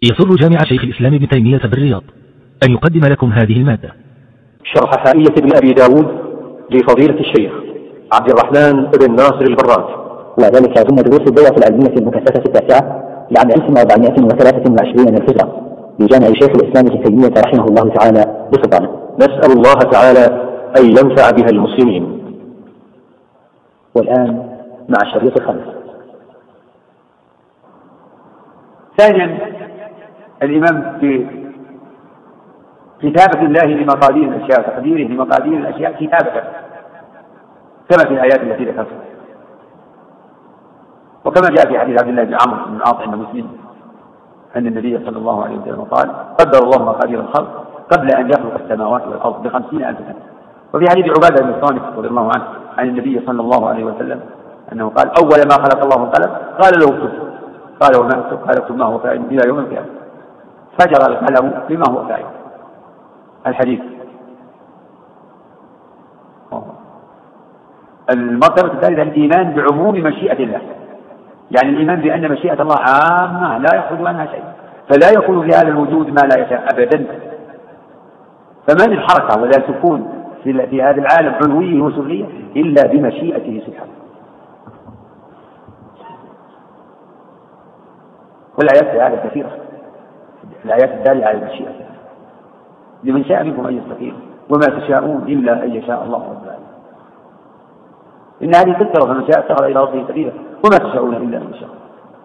يسر جامع شيخ الإسلام ابن تيمية بالرياض أن يقدم لكم هذه المادة. شرح حائية ابن أبي داود لفضيلة الشيخ عبد الرحمن بن ناصر البراك، وذلك ضمن دروس الدورة العلمية المكثفة التاسعة لعام 1423 من الهجرة لجامع شيخ الإسلام ابن تيمية رحمه الله تعالى بسلطانه. نسأل الله تعالى أن ينفع بها المسلمين. والآن مع الشريط الخامس. ثانيا، الإمام في كتابة الله لمقادير الأشياء، تقديره لمقادير الأشياء كتابة كما في الآيات التي ذكرتها، وكما جاء في حديث عبد الله بن عمرو بن العاص عند مسلم أن النبي صلى الله عليه وسلم قال: قدر الله مقادير الخلق قبل أن يخلق السماوات والأرض ب50,000 سنة. وفي حديث عبادة بن الصامت رضي الله عنه عن النبي صلى الله عليه وسلم أنه قال: أول ما خلق الله القلم قال له اكتب، قال: وما اكتب؟ قال: اكتب ما هو فاعل إلى يوم القيامة. فجر القلم بما هو فاعل. الحديث. المرتبة الثالثة الإيمان بعموم مشيئة الله، يعني الإيمان بأن مشيئة الله عامة لا يخرج عنها شيء، فلا يكون في هذا الوجود ما لا يشاء أبدا. فما من حركة ولا سكون في هذا العالم علويه وسفليه إلا بمشيئته سبحانه. والآيات في هذا كثيرة، الآيات الدالة على المشيئة: لمن شاء منكم أن يستقيم وما تشاءون إلا أن يشاء الله رب العالمين. إن هذه تذكرة، فمن شاء اتخذ إلى ربه سبيلا وما تشاءون إلا أن يشاء.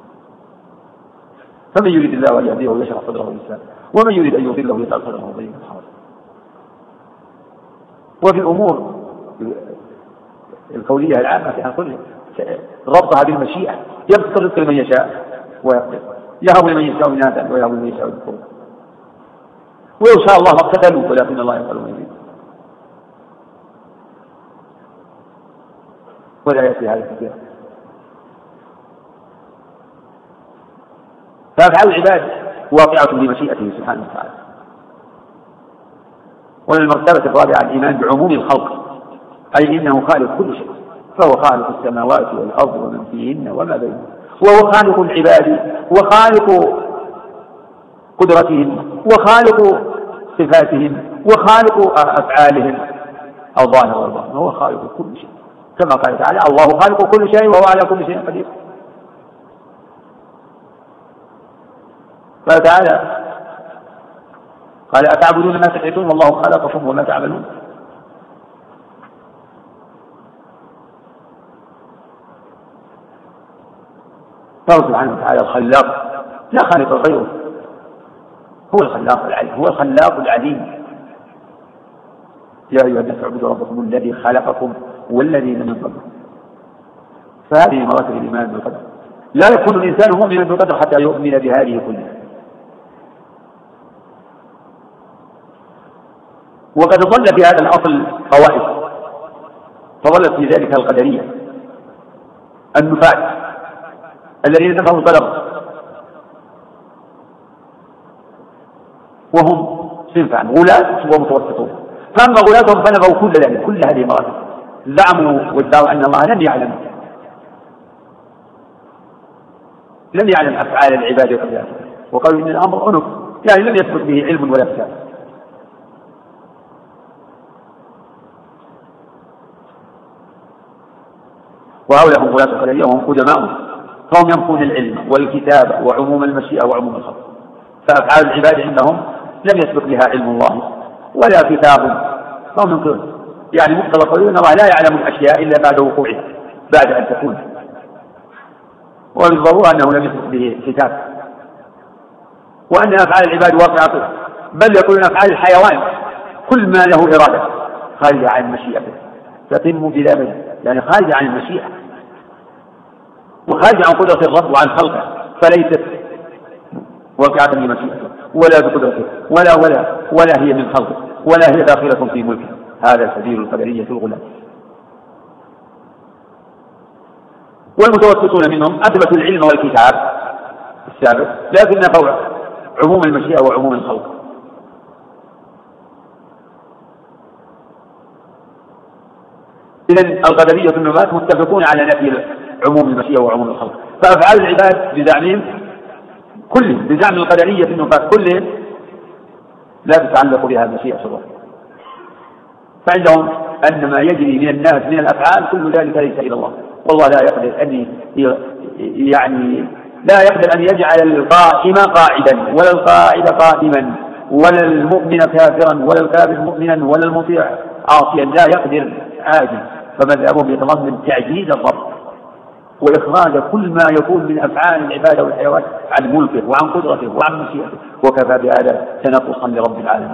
فمن يريد الله أن يهديه يشرح صدره للإسلام، ومن يريد أن يضله يجعل صدره ضيقا حرجا. وفي الأمور الكونية العامة فيها كل ربطها بالمشيئة: يبسط الرزق لمن يشاء ويقدر، يهب لمن يشاء إناثا ويهب لمن يشاء ذكورا، ولو شاء الله ما اقتتلوا ولكن الله يفعل ما يريد. ولا يأتي هذا كثيرا. فأفعال العباد واقعة بمشيئته سبحانه وتعالى. والمرتبة الرابعة الإيمان بعموم الخلق، أي إنه خالق كل شيء، فهو خالق السماوات والأرض ومن فيهن وما بينهما، وهو خالق العباد وخالق قدرتهم وخالق صفاتهم وخالق أفعالهم الظاهر والباطن. هو خالق كل شيء، كما قال تعالى: الله خالق كل شيء وهو على كل شيء قدير. قال تعالى: قال: أتعبدون ما تنحتون والله خلقكم وما تعملون. فهو سبحانه وتعالى الخلاق، لا خالق غيره، هو الخلاق العليم، هو الخلاق العليم. يا أيها الناس اعبدوا ربكم الذي خلقكم والذين من قبلكم. فهذه مراتب الإيمان بالقدر. لا يكون الإنسان مؤمنا بالقدر حتى يؤمن بهذه كلها. وقد ظل في هذا الأصل طوائف، فظلت في ذلك القدرية النفاة الذين نفوا القدر، وهم صنفان: غلاة ومتوسطون. فأما غلاتهم فنفوا كل ذلك، كل هذه المراتب، زعموا وادعوا أن الله لم يعلم أفعال العباد وقدراتهم، وقالوا إن الأمر أنف، يعني لم يثبت به علم ولا فساد. وهؤلاء هم غلاة القدرية وهم قدماء، فهم ينفون العلم والكتاب وعموم المشيئة وعموم الخلق. فأفعال العباد عندهم لم يسبق لها علم الله ولا كتاب، فهم ينكرون، يعني مقتضى قولهم أن الله لا يعلم الأشياء إلا بعد وقوعها، بعد أن تكون، وبالضرورة أنه لم يسبق به كتاب، وأن أفعال العباد واقعة، بل يقولون أفعال الحيوان كل ما له إرادة خارجة عن مشيئته تتم بلا بدء، يعني خارجة عن المشيئة وخارجة عن قدرة الرب وعن خلقه، فليست واقعة بمشيئته ولا بقدرته ولا هي من خلقه ولا هي داخلة في ملكه. هذا سبيل القدرية الغلاة. والمتوسطون منهم أثبتوا العلم والكتاب السابق، لكن نفوا عموم المشيئة وعموم الخلق. إذن القدرية النفاة متفقون على نفي عموم المشيئة وعموم الخلق. فأفعال العباد بزعمهم كله بزعم القدرية في النفاة كله لا تتعلق بها مشيئة الله. فعندهم أن ما يجري من الناس من الأفعال كل ذلك ليس إلى الله، والله لا يقدر أن لا يقدر أن يجعل القائم قاعدا ولا القاعد قائما ولا المؤمن كافرا ولا الكافر مؤمنا ولا المطيع عاصيا، لا يقدر عاجز. فمذهبهم يتضمن تعجيز الرب وإخراج كل ما يكون من أفعال العبادة والحيوان عن ملكه وعن قدرته وعن مشيئته، وكفى بهذا تنقصا لرب العالمين.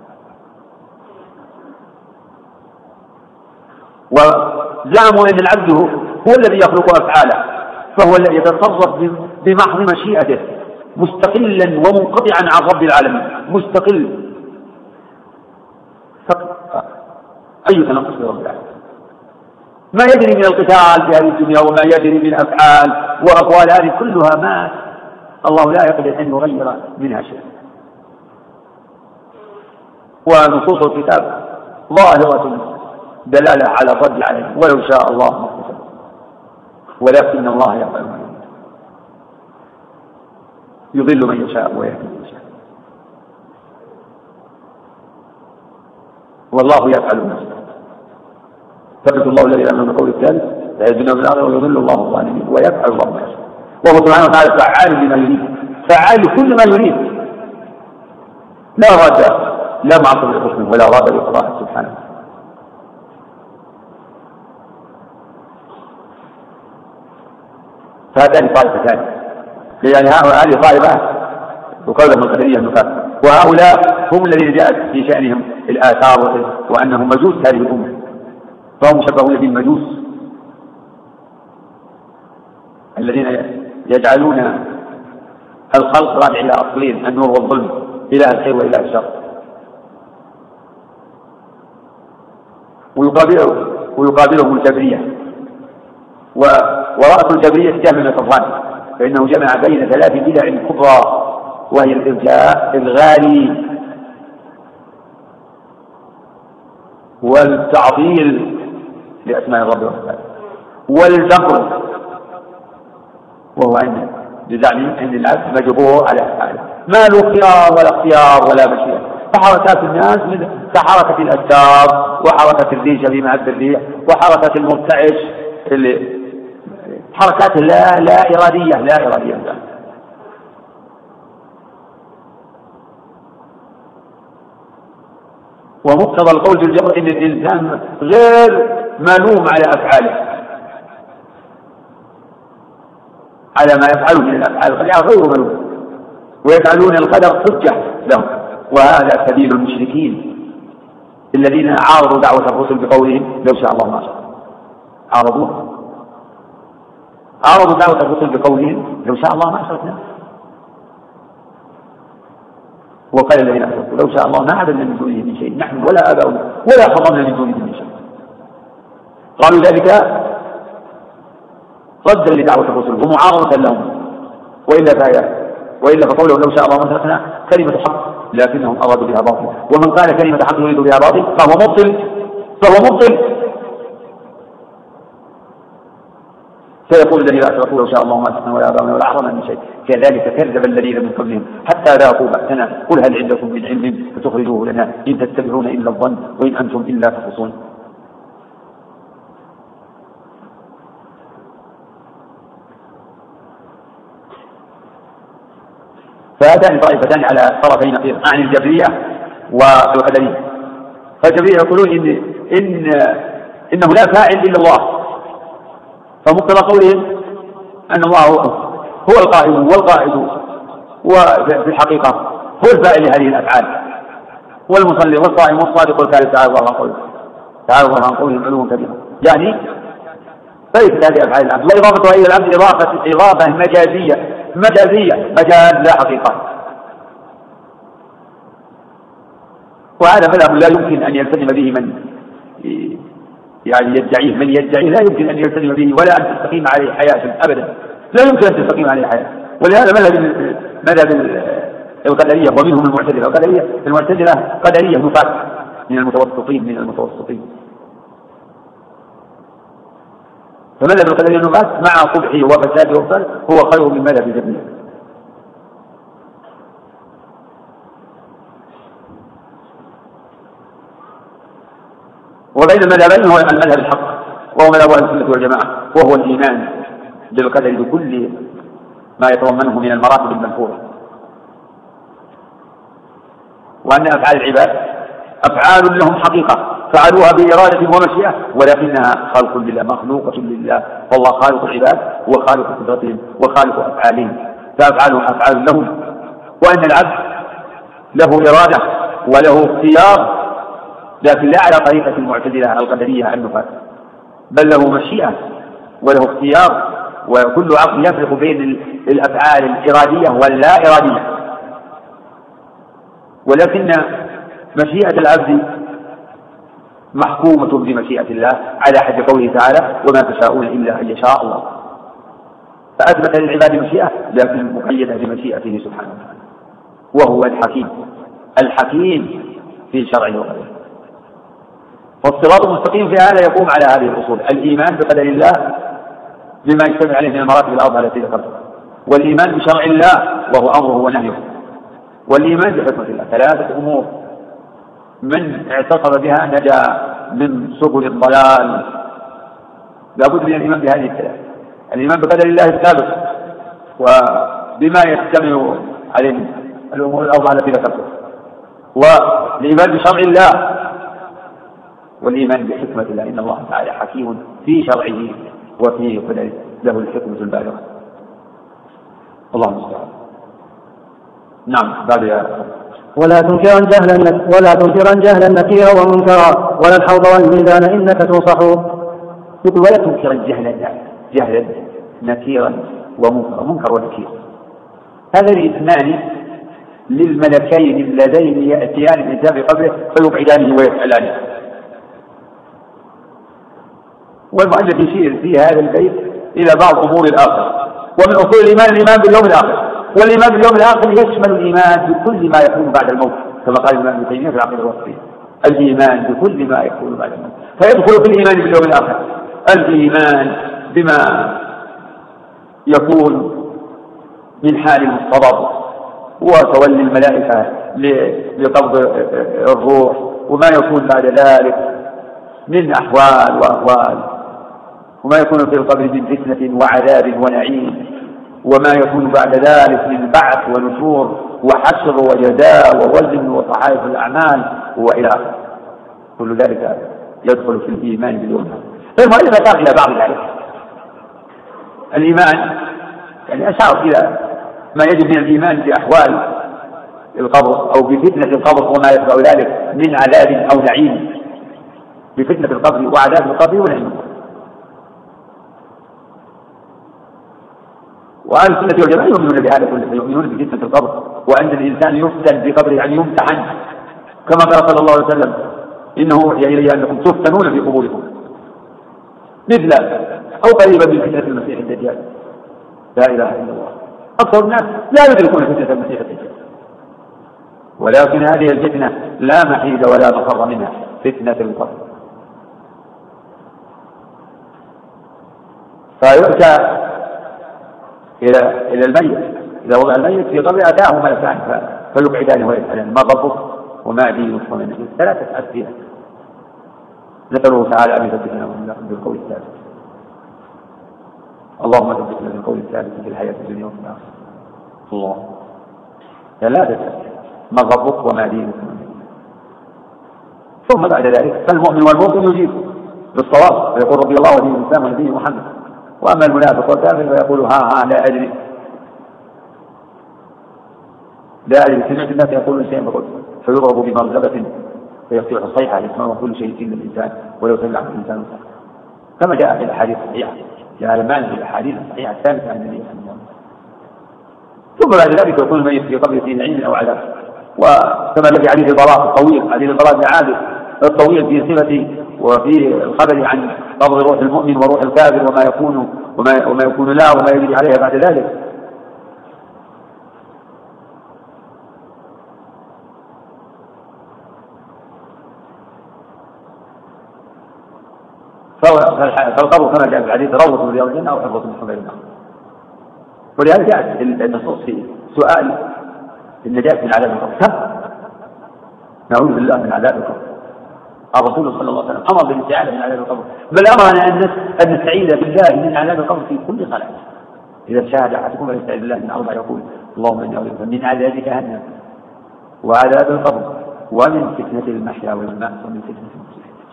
وزعموا أن العبد هو الذي يخلق أفعاله، فهو الذي يتصرف بمحض مشيئته مستقلا ومنقطعا عن رب العالمين، مستقل. أي تنقص لرب العالمين؟ ما يدري من القتال في هذه الدنيا وما يدري من أفعال وأقوال هذه كلها ما الله لا يقدر أن يغير منها شيء. ونصوص الكتاب ظاهرة دلالة على الرد عليه، ولو شاء الله ما اقتصر، ولكن الله يفعل ما يضل من يشاء ويهدي من يشاء، والله يفعل ما يشاء. ثبت الله الذين آمنوا بالقول الثالث لا يزيدون من الأرض ويضل الله الظالمين ويفعل الله ما يشاء، وهو سبحانه وتعالى فعال لما يريد، فعال لكل ما يريد، لا راد لا معصر لحكمه ولا راد لقضائه سبحانه. فهاتان طائفتان، يعني هذه طائفة وقولهم القدرية النفاة، وهؤلاء هم الذين جاءت في شأنهم الآثار وأنهم مجوس هذه الأمة، فهم مشبهون بالمجوس الذين يجعلون الخلق راجع إلى أصلين، النور والظلم، إلى الخير وإلى الشر، ويقابلهم الجبرية. ورأس الجبرية جهم بن صفوان، فإنه جمع بين ثلاث بدع كبرى، وهي الإرجاء الغالي والتعطيل لأسماء الرب وصفاته والجبر، وهو أن بزعم أن العبد مجبور على أفعاله ما له خيار ولا اختيار ولا مشيئة. فحركات الناس كحركة الأشجار وحركة الريشة في معد الريح وحركة المرتعش حركات لا إرادية. ومقتضى القول بالجبر إن الإنسان غير ملوم على أفعاله، على ما يفعله من الأفعال غير ملوم، ويجعلون القدر حجة لهم. وهذا سبيل المشركين الذين عارضوا دعوة الرسل بقولهم لو شاء الله ما شاء. عارضوا دعوة الرسل بقولهم لو شاء الله ما أشركنا. وقال الذين أشركوا لو شاء الله ما عبدنا من دونه من شيء نحن ولا آباؤنا ولا حرمنا من دونه من شيء. قالوا ذلك ردا لدعوة الرسل ومعارضة لهم، وإلا فقوله لو شاء الله ما أشركنا كلمة حق لكنهم أرادوا بها باطل، ومن قال كلمة حق يريد بها باطل فهو مبطل. فيقول الذين أشركوا لو شاء الله ما أشركنا ولا آباؤنا ولا حرمنا من شيء كذلك كذب الذين من قبلهم حتى ذاقوا بأسنا قل هل عندكم من علم فتخرجوه لنا إن تتبعون إلا الظن وإن أنتم إلا تخرصون. فهاتان طائفتان على طرفي نقيض عن الجبرية والقدرية. فالجبرية يقولون إنه لا فاعل إلا الله، فمقتضى قولهم أن الله هو القائم والقائد، وفي الحقيقة هو الفاعل لهذه الأفعال، والمصلي والصائم والصادق والكاذب تعالى الله عن قولهم علوا كبيرا. يعني ليست هذه أفعال العبد، وإضافتها إلى العبد إضافة مجازية مجاز لا حقيقة. وهذا مذهب لا يمكن أن يلتزم به من يدعيه لا يمكن أن يلتزم به ولا أن تستقيم عليه حياة أبدا، لا يمكن أن تستقيم عليه حياة. ولهذا مذهب القدرية ومنهم المعتزلة قدرية نفاة من المتوسطين. فمذهب القدرية نفاة مع قبحه وفساده وفساده هو خير من مذهب الجبرية. وبين المذهبين هو المذهب الحق وهو مذهب أهل السنة والجماعة، وهو الإيمان بالقدر بكل ما يتضمنه من المراتب المذكورة، وأن أفعال العباد أفعال لهم حقيقة فعلوها بإرادة ومشيئة، ولكنها خلق لله مخلوقة لله، والله خالق العباد وخالق قدرتهم وخالق أفعالهم، فأفعالهم أفعال لهم، وأن العبد له إرادة وله اختيار، لكن لا على طريقة المعتزلة القدرية النفاة، بل له مشيئة وله اختيار، وكل عقل يفرق بين الأفعال الإرادية واللا إرادية، ولكن مشيئة العبد محكومة بمشيئة الله على حد قوله تعالى وما تشاءون إلا أن يشاء الله، فأثبت للعباد مشيئة لكن مقيدة بمشيئته سبحانه وتعالى، وهو الحكيم في شرعه وقدره. والصراط المستقيم في هذا يقوم على هذه الأصول: الإيمان بقدر الله بما يجتمع عليه من المراتب الأربعة التي ذكرتها، والإيمان بشرع الله وهو أمره ونهيه، والإيمان بحكمة الله. ثلاثة أمور من اعتصم بها نجا من سبل الضلال. لابد من الإيمان بهذه الثلاث: الإيمان بقدر الله الثابت وبما يجتمع عليه الأمور الأربعة التي ذكرتها، والإيمان بشرع الله، والإيمان بحكمة الله، إن الله تعالى حكيم في شرعه وفي قدره، له الحكمة البالغة. الله المستعان. نعم. بعد ولا تنكرا جهلا نكيرا ومنكرا ولا الحوض والميزان إنك تنصح. ولا تنكرا جهلا نكيرا ومنكرا. منكر ونكير هذان اثنان للملكين اللذين يأتيان الإنسان بقبره فيبعدانه ويسألانه. والمؤلف يشير في هذا البيت إلى بعض أمور الآخرة، ومن أصول الإيمان باليوم الآخر، والإيمان باليوم الآخر يشمل الإيمان بكل ما يكون بعد الموت، كما قال الإمام ابن تيمية في العقيدة الوسطية: الإيمان بكل ما يكون بعد الموت. فيدخل في الإيمان باليوم الآخر الإيمان بما يكون من حال المصطبر وتولي الملائكة لقبض الروح، وما يكون بعد ذلك من أحوال وأهوال، وما يكون في القبر من فتنة وعذاب ونعيم، وما يكون بعد ذلك من بعث ونشور وحشر وجزاء ووزن وصحائف الأعمال وإلى آخره. كل ذلك يدخل في الإيمان باليوم. فالمؤلف أشار إلى بعض ذلك. الإيمان يعني أشار إلى ما يجب من الإيمان بأحوال القبر أو بفتنة القبر وما يتبع ذلك من عذاب أو نعيم، بفتنة القبر وعذاب القبر ونعيم. وأهل السنة والجماعة يؤمنون بهذا كله، يؤمنون بفتنة القبر، وأن الإنسان يفتن في قبره يعني يمتحن، كما قال صلى الله عليه وسلم: إنه أوحي إلي أنكم تفتنون في قبوركم مثل أو قريبا من فتنة المسيح الدجال. لا إله إلا الله. أكثر الناس لا يدركون فتنة المسيح الدجال، ولكن هذه الفتنة لا محيد ولا مفر منها، فتنة القبر. فيؤتى إلى الميت، إذا وضع الميت في قبره أتاه ملكان فيبعدانه ويسألان: ما ربك وما دينك وما نبيك؟ ثلاثة أسئلة نسأله تعالى أن يثبتنا بالقول الثابت. اللهم ثبتنا بالقول الثابت في الحياة الدنيا وفي الآخرة. الله. ثلاثة أسئلة: ما ربك وما دينك وما نبيك؟ ثم بعد ذلك فالمؤمن والمؤمن يجيب بالصواب ويقول: ربي الله ودين الإسلام ونبي محمد. وأما المنافق والكافر فيقول: ها لا أدري سمعت الناس يقولون شيئا فقلت، فيضرب بمرزبة فيصيح الصيحة يسمعه كل شيء إلا الإنسان ولو سمع الإنسان، كما جاء في الأحاديث الصحيحة، جاء المعنى في الأحاديث الصحيحة الثابتة عن النبي صلى الله عليه وسلم. ثم بعد ذلك يكون الميت في قبره في نعيم أو عذاب، وكما الذي حديث البراء الطويل، حديث البراء بن عازب الطويل في صفة وفي الخبر عن قبض روح المؤمن وروح الكافر وما يكون لا وما يجري عليها بعد ذلك. فالقبر كما جاء في الحديث روضة من رياض الجنة أو حفظة من حفظ النار. ولهذا جاءت النصوص في سؤال النجاة من عذاب القبر. نعوذ بالله من عذاب القبر. الرسول صلى الله عليه وسلم أمر بالاستعاذة من عذاب القبر، بل أمرنا أن نستعيذ بالله من عذاب القبر في كل صلاة. إذا شاهد أحدكم فليستعذ بالله من أربع يقول اللهم إني أعوذ بك من عذاب جهنم وعذاب القبر ومن فتنة المحيا والممات ومن فتنة المسيح الدجال.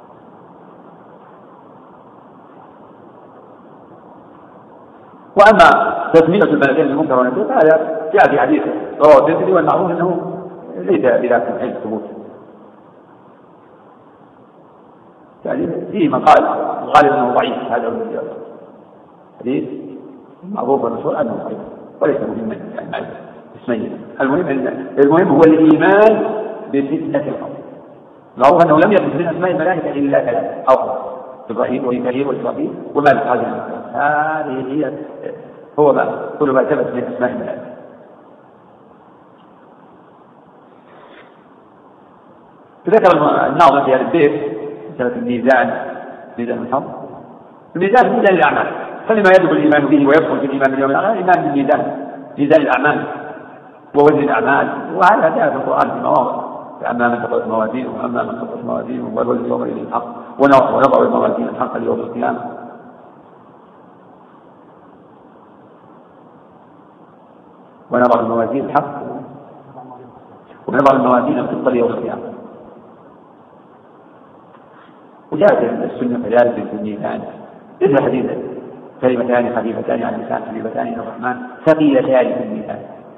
وأما تسمية الملكين المنكر والنكير فهذا جاء في حديث رواه الترمذي، والمعروف أنه ليس بذاك الحديث ثبوت، يعني فيه من قال الغالب أنه ضعيف، هذا هو الحديث معروف والمشهور أنه ضعيف وليس مهما يعني اسمين. المهم هو الإيمان بفتنة القبر. معروف أنه لم يكن من أسماء الملائكة إلا ثلاثة أو إبراهيم وميكائيل وإسرافيل ومالك. هذه هي هو ما كل ما ثبت من أسماء الملائكة. ذكر الناظم في هذا البيت مسألة الميزان، ميزان الحظ. الميزان ميزان الأعمال، فلما يدخل الإيمان به ويدخل في الإيمان باليوم الآخر الإيمان بالميزان، ميزان الأعمال ووزن الأعمال. وهذا جاء في القرآن في مواضع، فأما من ثقلت موازينه وأما من خفت موازينه والوزن يومئذ الحق ونضع الموازين الحق ليوم القيامة. ونضع الموازين الحق ونضع الموازين القسط ليوم القيامة. وجاءت السنة كذلك في الميزان مثل حديث كلمتان خفيفتان على اللسان حبيبتان الى الرحمن ثقيلتان في الميزان.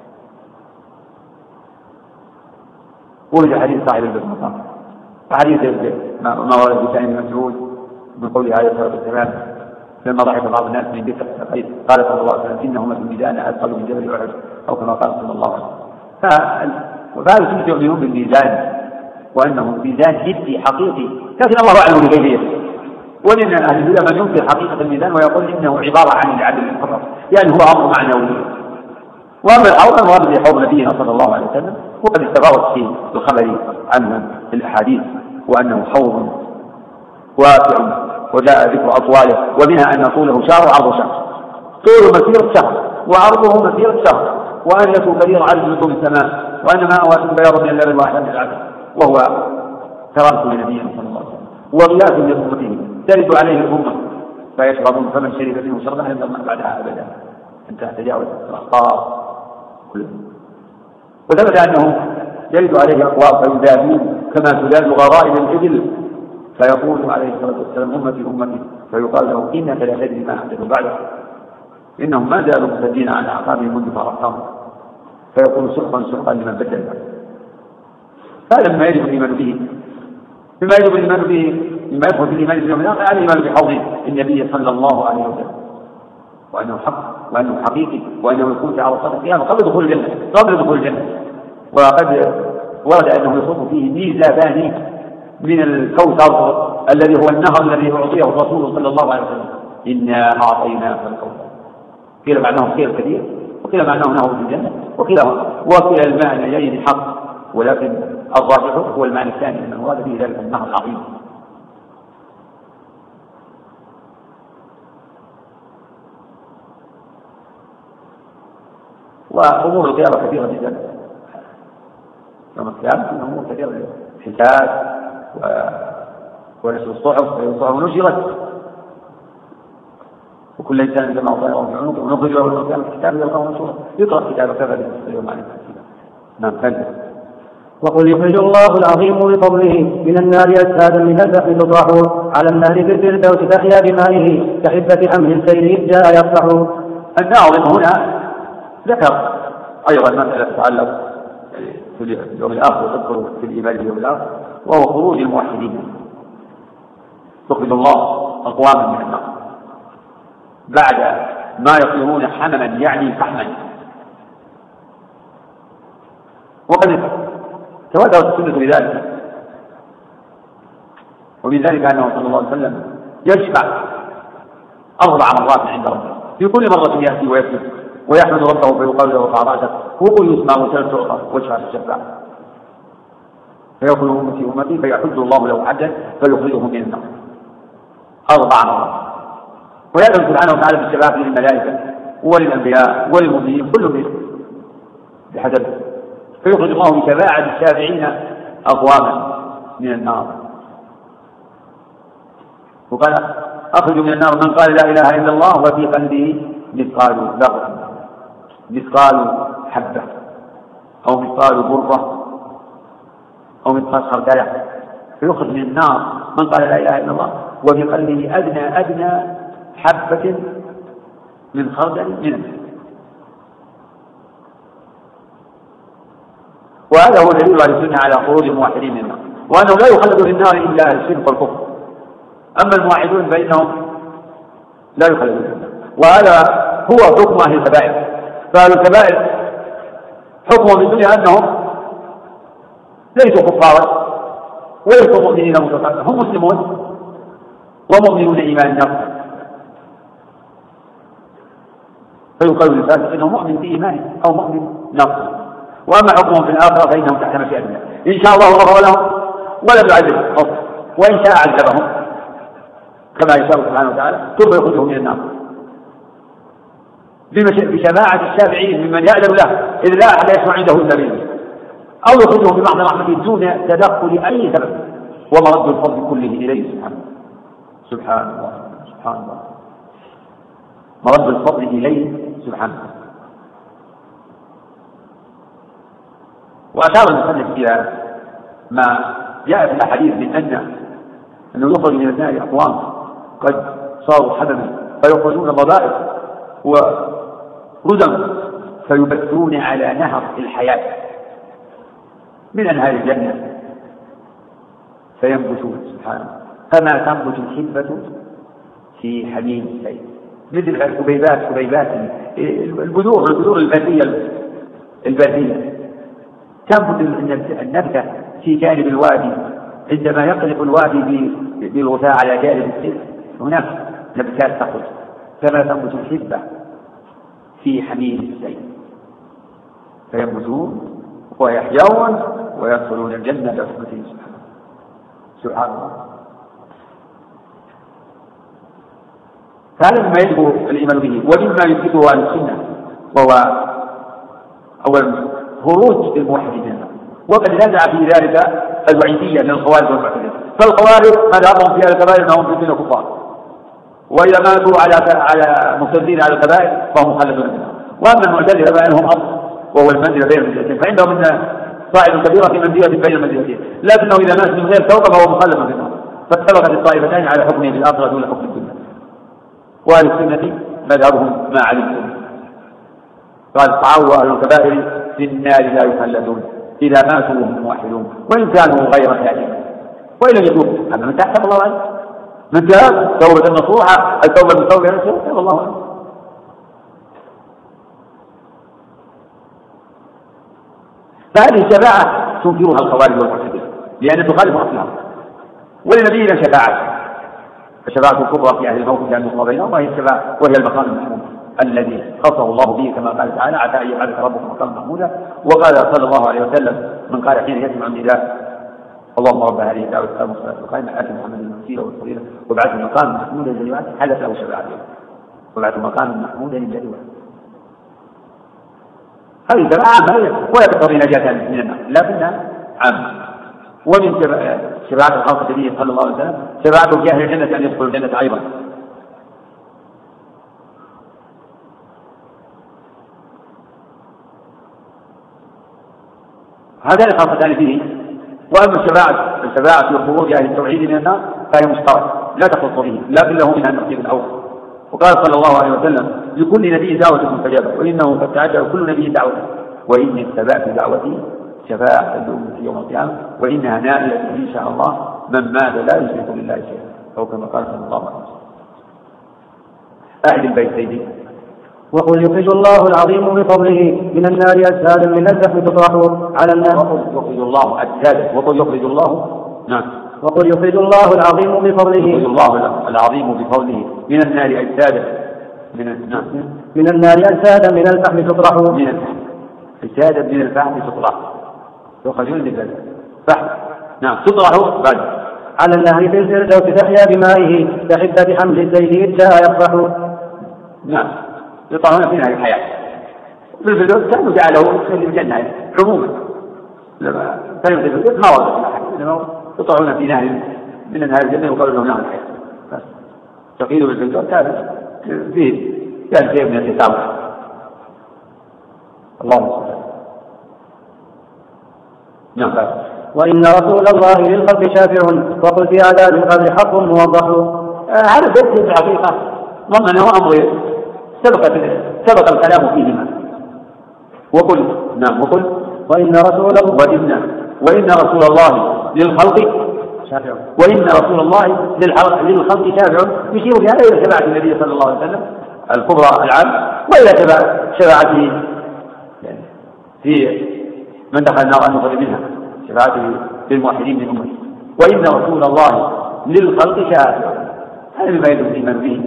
ورد حديث صاحب البخاري وحديث ما ورد بسعيد بن مسعود من قوله عليه الصلاة والسلام لما ضحك بعض الناس من ذكر الثقيل قال صلى الله عليه وسلم إنهما في الميزان أثقل من جبل أحد أو كما قال صلى الله عليه وسلم. وفهذا سنة يؤمنون بالميزان وأنه ميزان جدي حقيقي، لكن الله أعلم بكيفيته. ومن أهل العلم من ينكر حقيقة الميزان ويقول إنه عبارة عن العدل فقط، يعني هو أمر معنوي. وأما الحوض الوارد في حوض نبينا صلى الله عليه وسلم وقد استفاضت في الخبر عنه في الأحاديث وأنه حوض واسع وجاء ذكر أطواله، ومنها أن طوله شهر وعرضه شهر، طوله مسيرة شهر وعرضه مسيرة شهر، وأنه كبير عرض نجوم السماء، وأن ماءه بياض من اللبن واحد من العسل، وهو كرامة لنبينا صلى الله عليه وسلم وغياث لأمته ترد عليه الأمة فيشربون، فمن شرب منه شربا لم يظمأ بعدها أبدا. انتهى تجاوز الأخطار كله. وثبت أنه يرد عليه أقوام فيذابون كما تذاب غرائب الإبل، فيقول عليه الصلاة والسلام أمتي أمتي، فيقال له إنك لا تدري ما أحدث بعدك، إنهم ما زالوا مستدين على أعقابهم منذ فارقتهم، فيقول سحقا سحقا لمن بدل بعد. هذا مما يجب الإيمان به، مما يجب الإيمان به مما يدخل في الإيمان باليوم الآخر على الإيمان بحوض النبي صلى الله عليه وسلم، وأنه حق وأنه حقيقي وأنه يكون في عرصات القيامة قبل دخول الجنة. وقد ورد أنه يصب فيه ميزابان من الكوثر الذي هو النهر الذي أعطيه الرسول صلى الله عليه وسلم، إنا أعطيناك الكوثر. قيل معناه خير كثير، وقيل معناه نهر في الجنة، وكلا المعنيين حق، ولكن الراجح هو المعنى الثاني أن المراد به ذلك النهر العظيم. وأمور القيامة كثيرة جدا، يوم القيامة أمور كثيرة، حساب ونشر الصحف ونشرت، وكل إنسان جمع طائره في عنقه ونخرج له يوم القيامة كتابا يلقاه منشورا يقرأ كتابك كفى بنفسه اليوم عليك حسيبا. نعم كذا. وقل يخرج الله العظيم بفضله من النار أجسادا من البحر تطرح على النهر في الفردوس تحيا بمائه كحبة حمل سير جاء يصلح. الناظم هنا ذكر أيضا مسألة تتعلق في اليوم الآخر وتذكر في الإيمان باليوم الآخر، وهو خروج الموحدين. يخرج الله أقواما من النار بعد ما يصيرون حمما يعني فحما. وقد تواترت السنة بذلك، ومن ذلك أنه صلى الله عليه وسلم يشفع 4 مرات عند ربه، في كل مرة يأتي ويكتب ويحمد ربه فيقال له ارفع رأسك وقل يسمع وسل تعطى واشفع تشفع، فيقول أمتي أمتي فيحد الله له حدا فيخرجه من النار 4 مرات. ويأذن سبحانه وتعالى بالشفاعة للملائكة وللأنبياء وللمؤمنين كلهم بحسبه، فيخرج الله بشفاعة الشافعين أقواما من النار وقال أخرج من النار من قال لا إله إلا الله وفي قلبه مثقال ذرة، مثقال حبة أو مثقال برة أو مثقال خردلة، فيخرج من النار من قال لا إله إلا الله وفي قلبه أدنى حبة من خردل من النار. وهذا هو دليل أهل السنة على خروج الموحدين من النار، وأنه لا يخلد في النار إلا أهل الشرك والكفر، أما الموحدون فإنهم لا يخلدون في النار. وهذا هو حكم أهل الكبائر. فأهل الكبائر حكمهم في الدنيا أنهم ليسوا كفارا وليسوا مؤمنين متقابلين، هم مسلمون ومؤمنون إيمان نفسه، فيقال للفاسق إنه مؤمن في إيمانه أو مؤمن نفسه. وأما حكمهم في الآخرة فإنهم تحت مشيئة الله، إن شاء الله غفر لهم ولم يعذبهم، وإن شاء عذبهم كما يشاء سبحانه وتعالى ثم يخرجهم من النار بشفاعة الشافعين ممن يأذن له، إذ لا أحد يسمع عنده إلا به، أو يخرجهم بمحض رحمته دون تدخل أي سبب، ومرد الفضل كله إليه سبحان الله سبحان الله، مرد الفضل إليه سبحانه. وأشار المصنف إلى ما جاء في الحديث من أنه يخرج من النار أقوام قد صاروا حمما فيخرجون ضبائر وردم فيبثون على نهر الحياة من أنهار الجنة فينبتون سبحانه كما تنبت الحبة في حميم السيل، مثل حبيبات البذور البرية تنبت النبتة في جانب الوادي، عندما يقلب الوادي بالغثاء على جانب السيل هناك نبتات تخرج كما تنبت الحبة في حميم السيل، فينبتون ويحيون ويدخلون الجنة برحمته سبحان الله. فهذا مما يجب الإيمان به ومما يثبته أهل السنة، وهو أولا خروج الموحدين، وقد نزع في ذلك الوعيدية من الخوارج والمعتزلة. فالخوارج مذهبهم في الكبائر أنهم في الدنيا كفار، وإذا ماتوا على مصدين على الكبائر فهم مخلدون منها. وأما المعتزلة فإنهم أصل وهو المنزلة بين المنزلتين، فعندهم أن صاحب الكبيرة في منزلة بين المنزلتين، لكنه إذا مات من غير توبة فهو مخلد في النار. فاتفقت الطائفتان على حكمه في الآخرة دون حكم الدنيا. وأهل السنة مذهبهم ما علمتم، قال تعاوى أهل الكبائر في النار لا يخلدون إذا ماتوا وهم موحدون وإن كانوا غير كاذبين وإن لم يتوبوا. أما من تحت الله عنه من تاب توبة نصوحة التوبة بالتوبة تاب الله عنه. فهذه الشفاعة تنكرها الخوارج والمعتزلة لأن تخالف أصلها، ولنبينا شفاعة، الشفاعة الكبرى في أهل الموت كان يقضى بينهم، وهي الشفاعة وهي المقام المحمود الذي خصه الله به كما قال تعالى عسى أن يبعثك ربك مقاما محمودا. وقال صلى الله عليه وسلم من قال حين يسمع النداء اللهم رب هذه الدعوة التامة والصلاة القائمة آت محمد المسيرة والفضيلة وابعثه مقاما محمودا الذي وعده حدث له شفاعة وابعثه مقاما محمودا الذي وعده. هذه شفاعة ولا تقتضي نجاة من النار لكنها عامة. ومن شفاعة الخاصة به صلى الله عليه وسلم شفاعته في أهل الجنة أن يدخلوا الجنة أيضا. هذان خاصتان فيه. وأما الشفاعة في خروج أهل التوحيد من النار فهي مشتركة لا تخص به لكن له منها النصيب الأول. وقال صلى الله عليه وسلم لكل نبي دعوة مستجابة وإنه قد تعجل كل نبي دعوته وإني اتبعت دعوتي شفاعة الأمة يوم القيامة وإنها نائلة إن شاء الله من مات لا يشرك بالله شيئا أو كما قال صلى الله عليه وسلم. أهل البيت سيدي. وقل يخرج الله العظيم بفضله من النار أجسادا من اللحم تطرح على الناس. وقل يخرج الله أجسادا وقل يخرج الله نعم وقل يخرج الله العظيم بفضله يخرج الله العظيم بفضله من النار أجسادا من النار أجسادا من الفحم تطرح من أجسادا من الفحم تطرح يخرجون من الفحم نعم تطرح بعد على النهر في الفردوس تحيا بمائه كحبة حمل الزيت إذ جاء يفرح. نعم يطرحون في نهر الحياة في الفردوس كانوا جعله يدخل الجنة عموما لما كانوا في الفردوس ما وضع يطرحون في نهر من نهر الجنة وقالوا له نهر الحياة. تقييد بالفردوس كان فيه كان شيء من التسامح. الله سبحانه. نعم. وإن رسول الله للخلق شافع وقل في عذاب القبر حق موضح. هذا بيت الحقيقة ضمن أمر سبق الكلام فيهما. وقل نعم وقل وإن رسول الله للخلق شافع وإن رسول الله للخلق شافع يشير في هذا إلى شفاعة النبي صلى الله عليه وسلم الكبرى العام وإلى شفاعته في من دخل النار أن يخرج منها شفاعته للموحدين من أمته. وإن رسول الله للخلق شافع هذا مما يدل الإيمان به.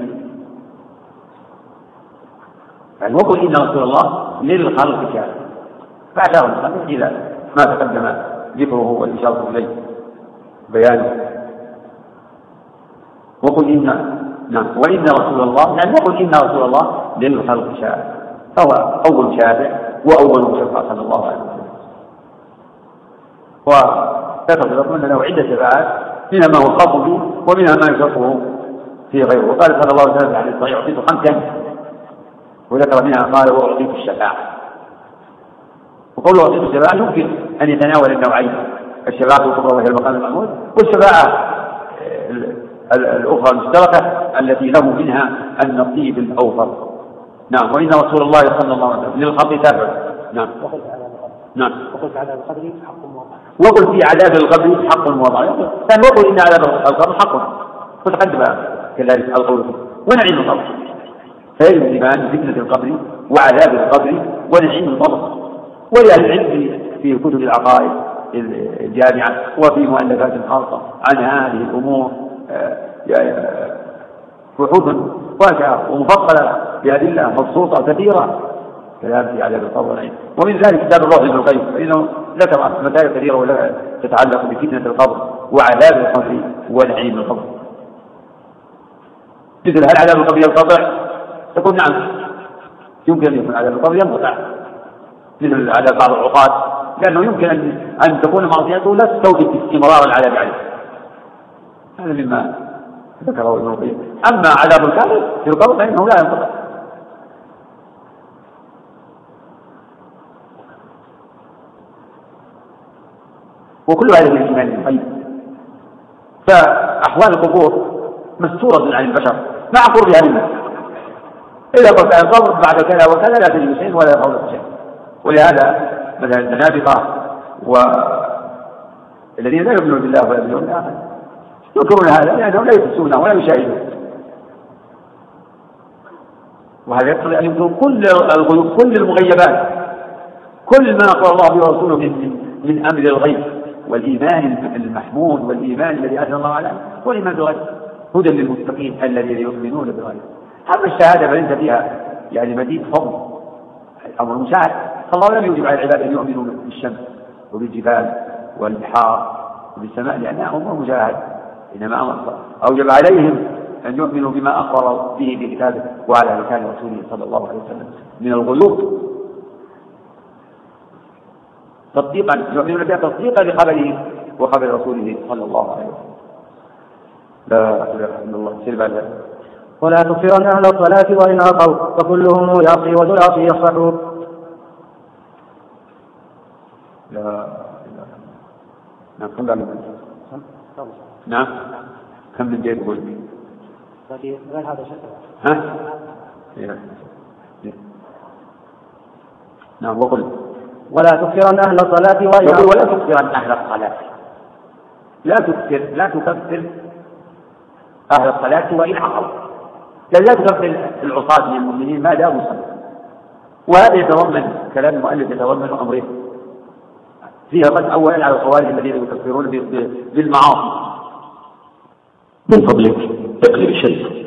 يعني وقل إن رسول الله للخلق شافع فأشار الخلق إلى ما تقدم ذكره والإشارة إليه بيانه. وقل وإن رسول الله يعني وقل إن رسول الله للخلق شافع فهو أول شافع وأول مشفع صلى الله عليه وسلم. وذكر أن له عدة شفاعات منها ما هو خاص به ومنها ما يشرفه في غيره. وقال صلى الله عليه وسلم عن الصحيح أعطيت 5 وذكر منها قال وأعطيت الشفاعة. وقوله أعطيت الشفاعة يمكن أن يتناول النوعين الشفاعة الكبرى وهي المقام المحمود والشفاعة الأخرى المشتركة التي له منها النصيب الأوفر. نعم. وإن رسول الله صلى الله عليه وسلم للخلق تابع. نعم. وقل في عذاب القبر حق موضح. وقل في عذاب القبر حق موضح. كان وقل إن عذاب القبر حق وتقدم كذلك القول ونعيم القبر. فيجب الإيمان بفتنة القبر وعذاب القبر ونعيم القبر. ولأهل العلم في كتب العقائد الجامعة وفي مؤلفات خاصة عن هذه الأمور بحوث واسعة ومفصلة بأدلة مبسوطة كثيرة كلام في عذاب القبر والنعيم. ومن ذلك كتاب الروح ابن القيم فإنه ذكر مسائل كثيرة ولا تتعلق بفتنة القبر وعذاب القبر ونعيم القبر. مثل هل عذاب القبر ينقطع؟ تقول نعم يمكن أن يكون عذاب القبر ينقطع مثل عذاب بعض العقاد لأنه يمكن أن تكون معصيته لا تستوجب استمرار العذاب عليه. هذا مما ذكره ابن القيم. أما عذاب الكافر في القبر فإنه لا ينقطع. وكل هذا من الإيمان بالغيب. فأحوال القبور مستورة عن البشر مع قربها منه. إذا قلت عن القبر بعد كذا وكذا لا تجد شيء ولا يقول شيء. ولهذا مثلا الزنادقة والذين لا يؤمنون بالله ولا باليوم الآخر يذكرون هذا لأنهم لا يحسونه ولا يشاهدون. وهذا يقتضي أن يذكروا كل الغيوب كل المغيبات كل ما أخبر الله به ورسوله من أمر الغيب والإيمان المحمود والإيمان الذي أثنى الله عليه والإيمان بالغيب هدى للمتقين الذين يؤمنون بالغيب. أما الشهادة فليس فيها يعني مزيد فضل الأمر المشاهد. فالله لم يوجب على العباد أن يؤمنوا بالشمس وبالجبال والبحار وبالسماء لأنها أمور مشاهد إنما أوجب عليهم أن يؤمنوا بما أخبر به بكتابه وعلى لسان رسوله صلى الله عليه وسلم من الغيوب تصديقا يؤمنون بها تصديقا لخبره وخبر رسوله صلى الله عليه وسلم. لا إله إلا الله سلبا. ولا تكثرن أهل الصلاة وإن عصوا فكلهم يعصي وذو العصي يصفح. لا نعم كم بعد نعم كم من جيد يقول غير هذا شكرا نعم. وقل ولا تكثرن أهل الصلاة ولا تكثرن أهل الصلاة لا تكثر أهل الصلاة وإن عصوا لا تكثر العصاة من المؤمنين ما داموا صلاة. وهذا يتضمن كلام المؤلف يتضمن أمره فيها قد أولا على الخوارج الذين يكفرون بالمعاصي. من فضلك اقلب الشيء.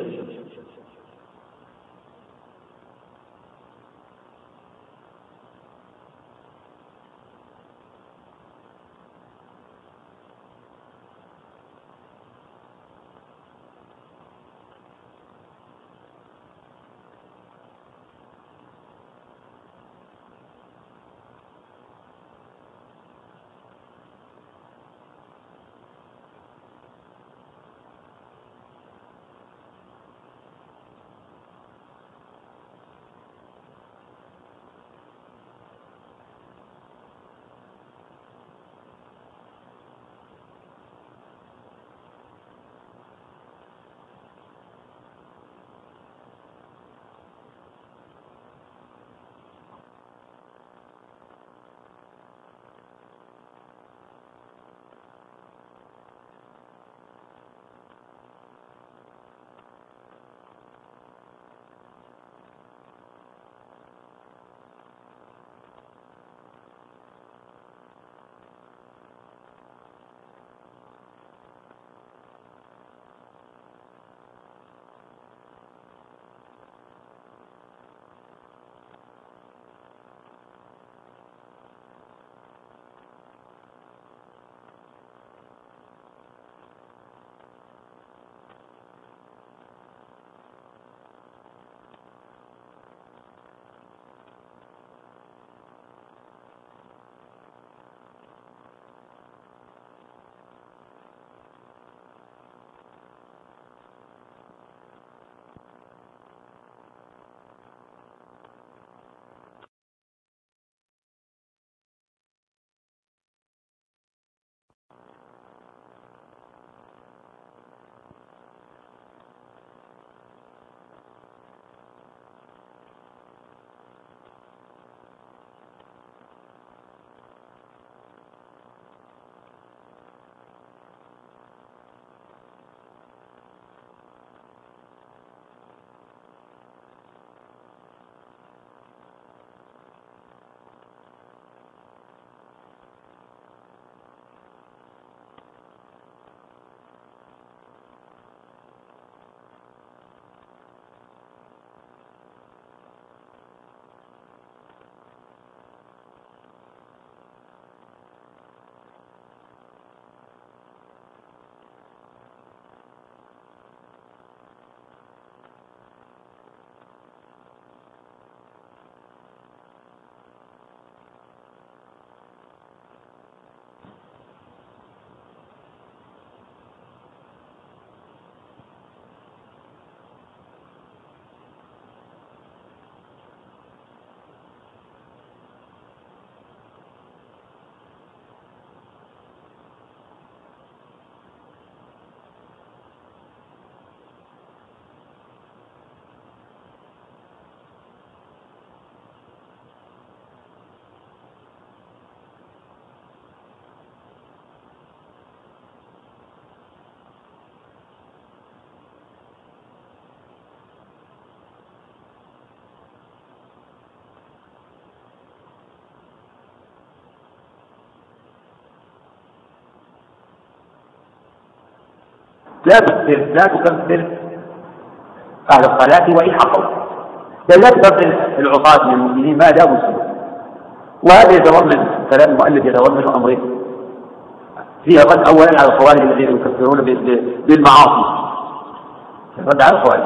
لا تكفر أهل الصلاة وإن عصوا، لا تكفر العصاة من المؤمنين ما داموا مسلمين. وهذا يتضمن كلام المؤلف يتضمن أمرين فيها رد أولا على الخوارج الذين يكفرون بالمعاصي، رد على الخوارج.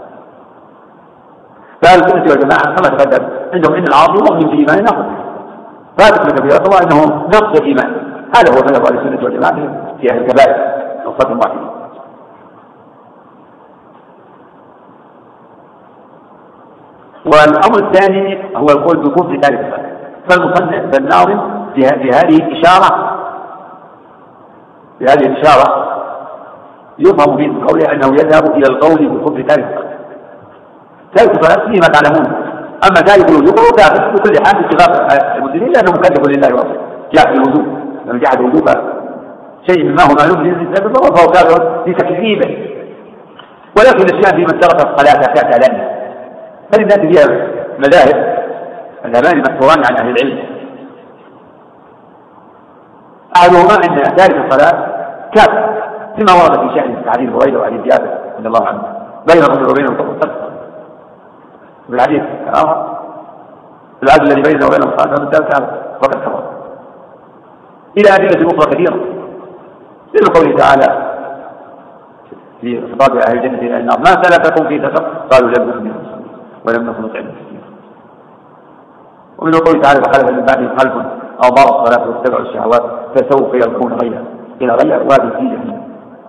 فأهل السنة والجماعة كما تقدم عندهم إن العاصي مؤمن بإيمان نقص، فهذا الكبيرة هو أنه نقص الإيمان. هذا هو مذهب أهل السنة والجماعة في أهل الكبائر نقصة واحدة. والأمر الثاني هو القول بكفر تارك الصلاة. فالمصنف بالناظم بهذه الإشارة يفهم من قوله أنه يذهب إلى القول بكفر تارك الصلاة. تارك الصلاة فيما تعلمون، أما تارك الوجوب هو كافر بكل حال اتفاق المسلمين لأنه مكذب لله ورسوله، جاء في الوجوب لما جحد وجوب شيء مما هو معلوم للإنسان فهو كافر لتكذيبه. ولكن الإسلام فيما ترك الصلاة كاعتلان، فلذلك فيها مذاهب الأمان مشهوران عن أهل العلم. أحدهما أن تارك الصلاة كافر فيما ورد في شأن حديث هريرة وحديث جابر رضي الله عنه بين الرجل وبينه الصلاة. في الحديث الآخر العدل الذي بينه وبين الصلاة فمن ترك فقد كفر، إلى أدلة أخرى كثيرة مثل قوله تعالى في خطاب أهل الجنة إلى النار ما سلككم في سقر قالوا لم نؤمن ولم نكن نطعم المسكين. ومن قوله تعالى فخلف من بعدهم خلف أضاعوا الصلاة واتبعوا الشهوات فسوف يلقون غيا إلى غير وادي في جهنم.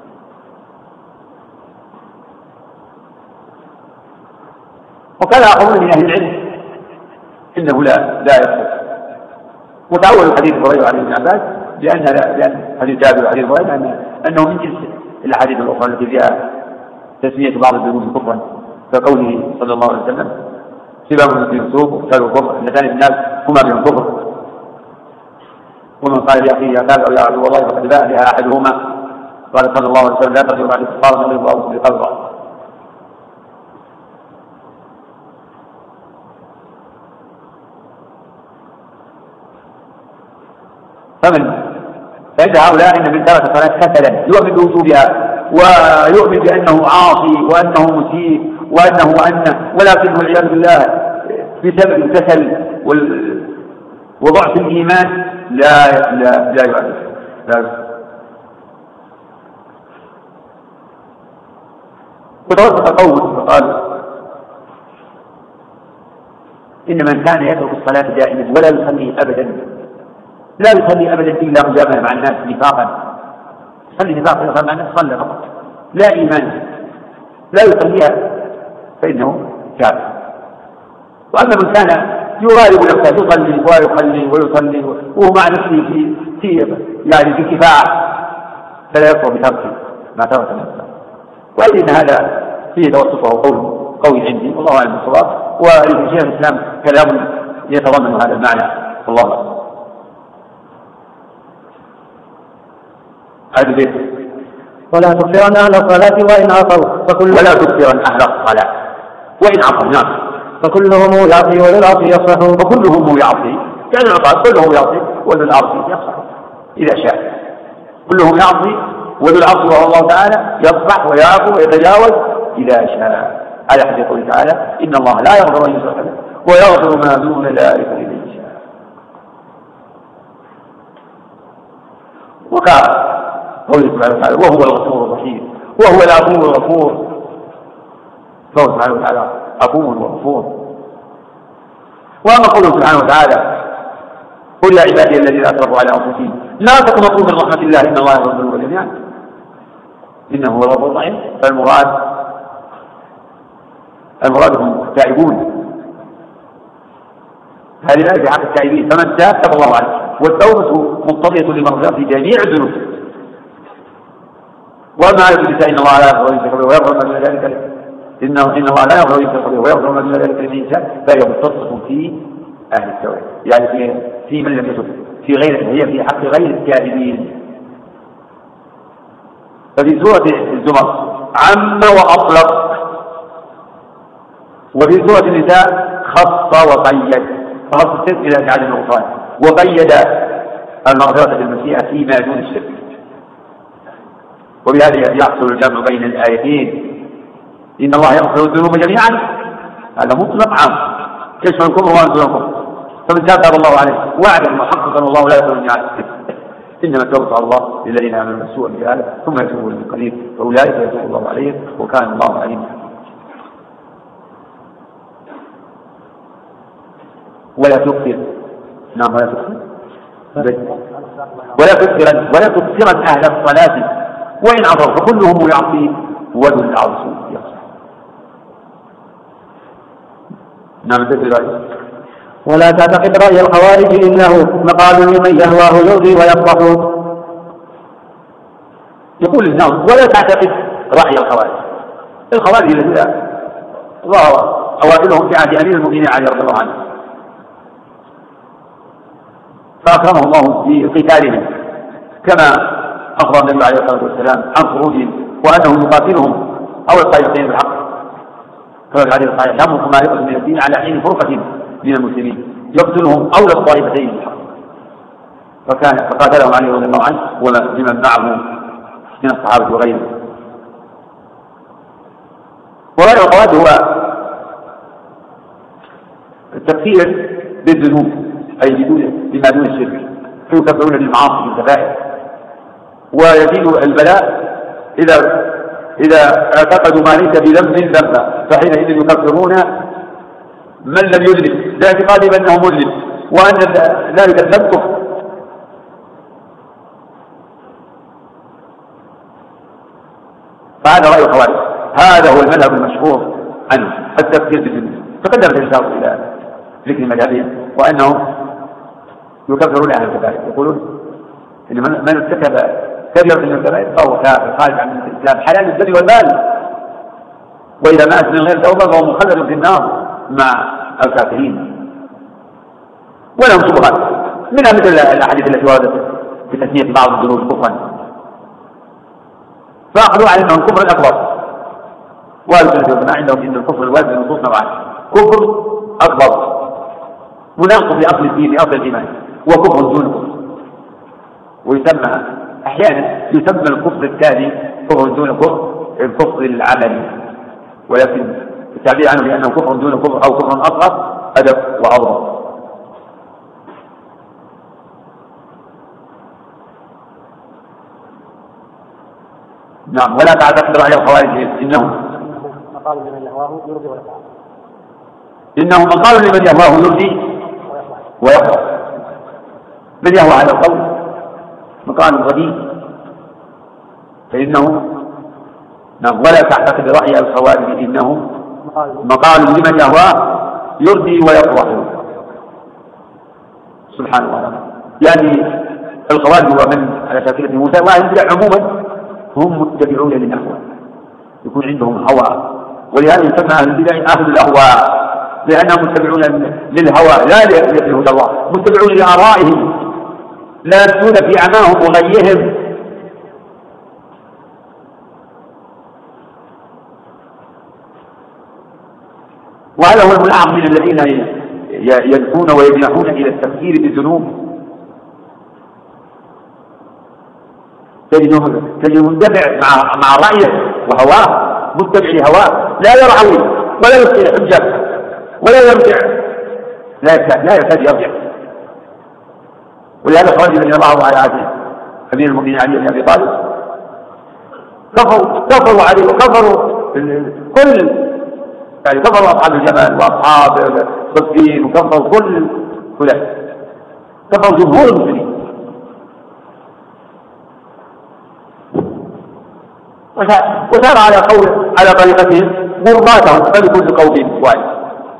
وقال آخرون من أهل العلم إنه لا يصح. وتعول الحديث هريرة عن ابن عباس لأن حديث جابر وحديث هريرة أنه من جنس الأحاديث الأخرى التي فيها تسمية بعض الذنوب كفرا، كقوله صلى الله عليه وسلم سباب المسلم فسوق وقتال الكفر اثنتان من الناس هما بهم كفر، ومن قال لأخيه يا كافر يا عدو الله فقد باء بها أحدهما قال صلى الله عليه وسلم لا ترجعوا بعد الكفار من الله بقلبه. فعند هؤلاء إن من ترك الصلاة كسلا يؤمن بوجوبها ويؤمن بأنه عاصي وأنه مسيء ولكنه والعياذ بالله بسبب الكسل وضعف الإيمان لا يعرف. وتوسط قوم فقال إن من كان يترك الصلاة دائما ولا يصلي أبدا لا يصلي أبدا إلا مجاملة مع الناس نفاقا، يصلي نفاقا مع الناس صلى فقط لا إيمان لا يصليها فإنه كافر. وأما من كان يغالب نفسه يصلي ويصلي وهو مع نفسه في كفاح فلا يكفر بتركه ما ترك نفسه. وإن هذا فيه توسطه قوي عندي والله أعلم بالصواب، ولشيخ الإسلام كلام يتضمن هذا المعنى والله أعلم. ولا تكفرن أهل الصلاة وإن عصوا نعم فكلهم يعصي وللعصي يصلح فكلهم يعصي يعني العصاة كلهم يعصي وللعصي يصلح إذا شاء. كلهم يعصي وللعصي وهو الله تعالى يصلح ويعفو ويتجاوز إذا شاء. على حديث قوله تعالى إن الله لا يغفر أن يشرك به ويغفر ما دون ذلك لمن يشاء. وقال قوله سبحانه وتعالى وهو الغفور الرحيم وهو العفو الغفور، فهو سبحانه وتعالى عفو وغفور. وأما قوله سبحانه وتعالى قل يا عبادي الذين أسرفوا على أنفسهم لا تقنطوا من رحمة الله إن الله يغفر الذنوب جميعا إنه هو الغفور الرحيم، فالمراد هم التائبون. هذه الآية في حق التائبين فمن تاب تاب الله عليه، والتوبة مقتضية لمغفرة جميع الذنوب. وما يقول إن الله لا يغفر أن يشرك به ويغفر ما دون ذلك إن الله لا يغفر أن يشرك به ويغفر ما دون ذلك لمن يشاء، فهي مختصة في أهل التوحيد يعني في من لم يتب في غير هي في حق غير التائبين. ففي سورة الزمر عم وأطلق، وفي سورة النساء خص وقيد، فخص الشرك إلى جعل النقصان وقيد المغفرة بالمشيئة فيما دون الشرك. وبهذا يحصل الجمع بين الآيتين. إن الله يغفر الذنوب جميعا هذا مطلق عام يشمل الكفر وأنزل الكفر، فمن تاب الله عليه وعدا محققا الله لا يغفر الجميعا. إنما توبة على الله للذين آمنوا السوء بجهالة ثم يتوبون من قريب فأولئك يتوب الله عليهم وكان الله عليما. ولا تكثر نعم ولا تكثر أهل الصلاة وإن عصوا فكلهم يعصي ولو العصوا يعصي. نعم ولا تعتقد رأي الخوارج إنه مقال لمن يهواه يرضي ويفرح. يقول النوم ولا تعتقد رأي الخوارج الذين ظهر أوائلهم في عهد أمير المؤمنين علي رضي الله عنه فأكرمه الله بقتالهم كما أخبر النبي عليه الصلاة والسلام عن خروجهم وأنه يقاتلهم أو الطائفتين بالحق كما في الحديث الصحيح يمرق مارقة من الدين على حين فرقة من المسلمين يقتلهم أولى الطائفتين بالحق فقاتلهم عليه رضي الله عنه ولمن معه من الصحابة وغيرهم. ورأي الخوارج هو التكفير بالذنوب أي بما دون الشرك فيكفرون بالمعاصي بالكبائر ويزيد البلاء إذا اعتقدوا ما ليس بذنب ذنبا فحينئذ يكفرون من لم يذنب باعتقاد بأنه مذنب وأن ذلك الذنب كفر. فهذا رأي الخوارج هذا هو المذهب المشهور عنه التكفير بالذنوب. فقدمت الإشارة إلى ذكر مذهبهم وأنهم يكفرون أهل الكبائر يقولون إن من ارتكب كبيرة من الكبائر فهو كافر خارج عن الإسلام حلال الدم والمال وإذا مات من غير توبة فهو مخلد في النار مع الكافرين. ولهم شبهات منها مثل الأحاديث التي وردت بتسمية بعض الذنوب كفرا فأخذوا على أنه الكفر الأكبر والجماعة عندهم إن الكفر الوارد من نصوص نوعان كفر أكبر مناقض لأصل الدين لأصل الإيمان وكفر دون كفر ويسمى أحيانا يسمى الكفر الثاني كفر دون كفر الكفر العملي ولكن التعبير عنه بأنه كفر دون كفر أو كفر أصغر أدب وأوضح. نعم ولا تعتقد رأي الخوارج إنه مقال لمن يهواه يرضي ويفرح إنه مقال لمن يهواه يرضي ويفرح. من يهوى على القول مقال رديء فإنه نعم ولا تعتقد رأي الخوارج إنه مقال لمن يهواه يرضي ويفرح. سبحان الله يعني الخوارج هو من على شاكلة موسى وأهل عموما هم متبعون للأهواء يكون عندهم هوى ولهذا يسمى أهل البدع أهل الأهواء لأنهم متبعون للهوى لا لهدى الله متبعون لآرائهم لا يسلون في عماهم وغيهم. وهذا هو الملعب من الذين يدعون ويجنحون إلى التفكير بالذنوب تجد مندفع مع رأيه وهواه متبع لهواه لا يرعوي ولا يسأل حجة ولا يرجع لا يكاد يرجع. ولهذا الخوارج رضي الله على عهد أمير المؤمنين علي بن أبي طالب كفروا عليه وكفروا كل يعني كفروا أصحاب الجمال وأصحاب صفين وكفروا كل كفروا جمهور المسلمين. وسار على طريقتهم مرضاتهم فلكل قوم واحد.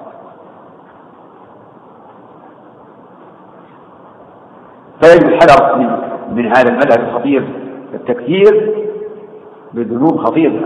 فيجب الحذر من هذا المذهب الخطير. التكفير بالذنوب خطير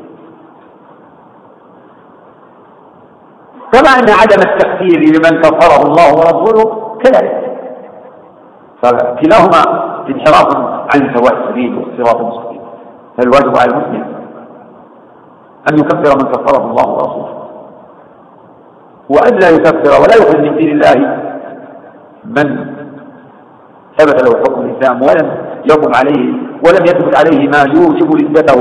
كما أن عدم التكفير لمن كفره الله ورسوله كذلك فكلاهما انحراف عن سواء السبيل والصراط المستقيم. فالواجب على المسلم أن يكفر من كفره الله ورسوله وأن لا يكفر ولا يخرج من دين الله من ثبت له حكم الإسلام ولم يقم عليه ولم يثبت عليه ما يوجب ردته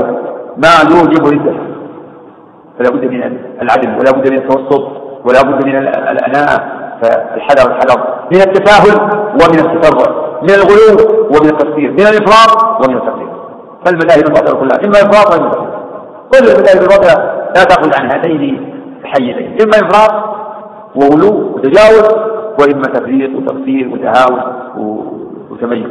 فلا بد من العدل ولا بد من التوسط ولا بد من الأناءة. فالحذر من التساهل ومن التسرع، من الغلو ومن التقصير، من الإفراط ومن التقصير. فالمذاهب الباطلة كلها إما إفراط وإما تقصير. كل المذاهب الباطلة لا تأخذ عن هاتين الحيزين، إما إفراط وغلو وتجاوز، وإما تفريط وتقصير وتهاون وتميز.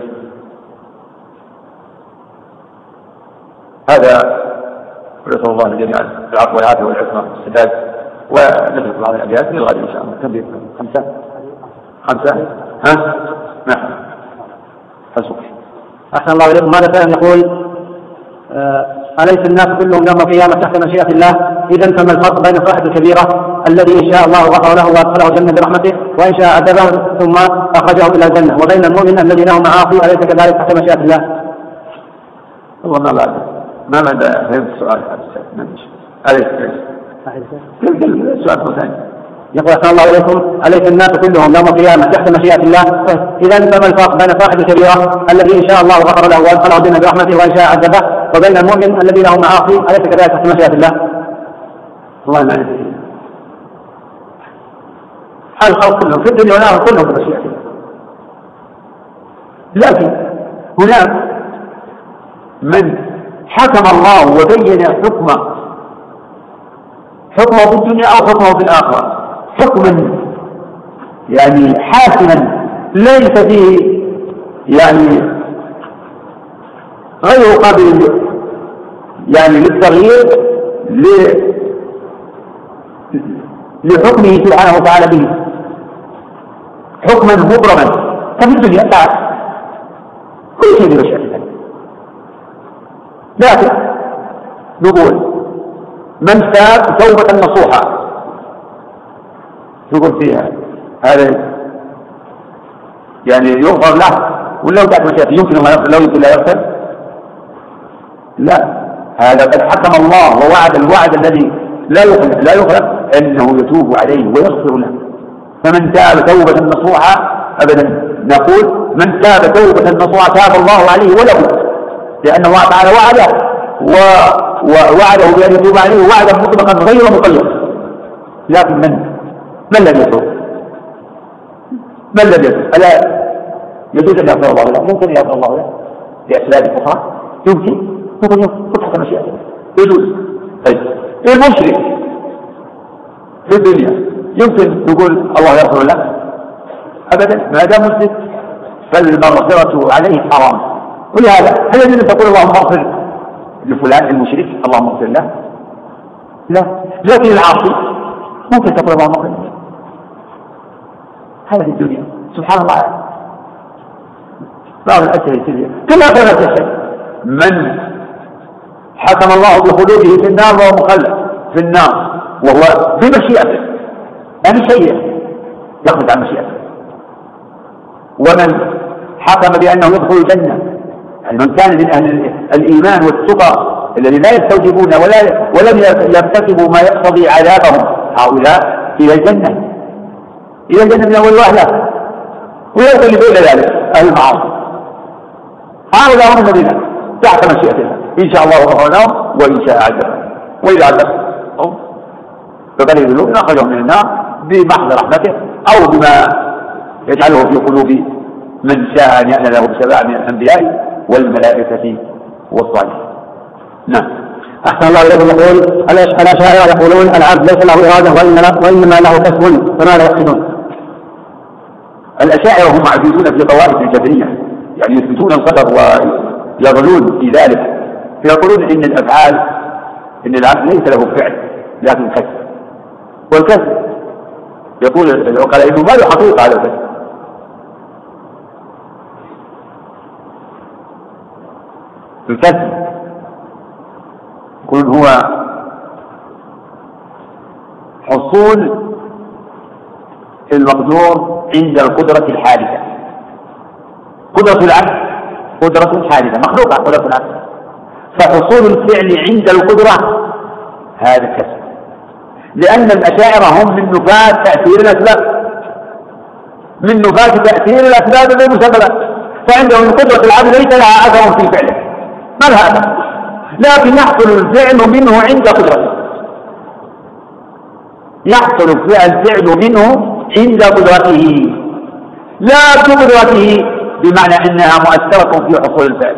هذا ونسأل الله جميعا العفو والعافية والعصمة والسداد. ونترك بعض الأبيات للغد إن شاء الله. كم بيت؟ 5 نعم. فسوق. أحسن الله إليكم. ماذا كان يقول أليس الناس كلهم يوم القيامة تحت مشيئة الله؟ إذا فما الفرق بين صاحب الكبيرة الذي إن شاء الله غفر له وأدخله الجنة برحمته وإن شاء عذبه ثم أخرجه إلى الجنة، وبين المؤمن الذي له معاصي أليس كذلك تحت مشيئة الله؟ والله ما فهمت السؤال هذا. أليس السؤال ثاني. يقول أحسن الله إليكم أليس الناس كلهم يوم القيامة تحت مشيئة الله؟ إذا فما الفرق بين صاحب الكبيرة الذي إن شاء الله غفر له وأدخله الجنة برحمته وإن شاء عذبه وبين المؤمن الذي له معاصي أليس كذلك تحت مشيئة الله؟ والله ما أدري. الخلق كلهم في الدنيا والآخرة كلهم في مشيئة الله، لكن هناك من حكم الله وبين حكمه في الدنيا أو حكمه في الآخرة حكما يعني حاسما ليس فيه يعني غير قابل يعني للتغيير لحكمه سبحانه وتعالى به، حكما مبرما ففي الدنيا تعالى كل شيء بمشيئة الله. لكن نقول من تاب توبة نصوحة نقول فيها هذا يعني يغفر له ولا لو تحت مشيئته يمكن لو يمكن لا يغفر؟ لا، هذا قد حكم الله ووعد الوعد الذي لا يخلف انه يتوب عليه ويغفر له. فمن تاب توبة نصوحة ابدا نقول من تاب توبة نصوحة تاب الله عليه وله، لأن الله تعالى وعده ووعده بأن يتوب عليه وعدا مطلقا غير مقيد. لكن من لم يتوب ألا يجوز أن يغفر الله له؟ ممكن يغفر الله له بأسباب أخرى، يمكن تحت مشيئته يجوز. طيب المشرك في الدنيا يمكن نقول الله يغفر له؟ أبدا، ما دام مشرك فالمغفرة عليه حرام. ولهذا هل يجوز أن تقول اللهم اغفر لفلان المشرك اللهم اغفر له؟ لا، لكن العاصي ممكن تقول اللهم اغفر له. هذا في الدنيا سبحان الله. بعض الأشياء السرية كما كانت الشيء من حكم الله بخلوده في النار وهو مخلد في النار وهو بمشيئته، يعني شيء يخرج عن مشيئته. ومن حكم بأنه يدخل الجنة، يعني من كان من أهل الإيمان والتقى الذين لا يستوجبون ولم يرتكبوا ما يقتضي عذابهم، هؤلاء إلى الجنة من أول وهلة، ويأتي بين ذلك أهل المعاصي. هؤلاء هم الذين تحت مشيئة الله، إن شاء الله غفر لهم وإن شاء عذبهم، وإذا عذبهم فقد يذلون أخرجهم من النار بمحض رحمته أو بما يجعله في قلوب من شاء أن يأذن له بسبع من الأنبياء والملائكة والصالحين. نعم. أحسن الله إليكم. يقول الأشاعرة يقولون العبد ليس له إرادة وإنما له كسب، فما لا يقصدون؟ الأشاعرة هم عزيزون في طوائف الجبرية، يعني يثبتون القدر ويغلون في ذلك، فيقولون إن الأفعال إن العبد ليس له فعل لكن كسب، والكسب يقول العقلاء إنه ما له حقيقة على الكسب. الكسب يقول هو حصول المقدور عند القدرة الحادثة. قدرة العبد قدرة حادثة مخلوقة قدرة العبد، فحصول الفعل عند القدرة هذا كسب، لأن الأشاعرة هم من نفاة تأثير الأسباب، من نفاة تأثير الأسباب بالمسببات، فعندهم قدرة العبد ليس لها أثر في فعله، ما لها أثر، لكن يحصل الفعل منه عند قدرته، يحصل الفعل منه عند قدرته لا بقدرته، بمعنى أنها مؤثرة في حصول الفعل.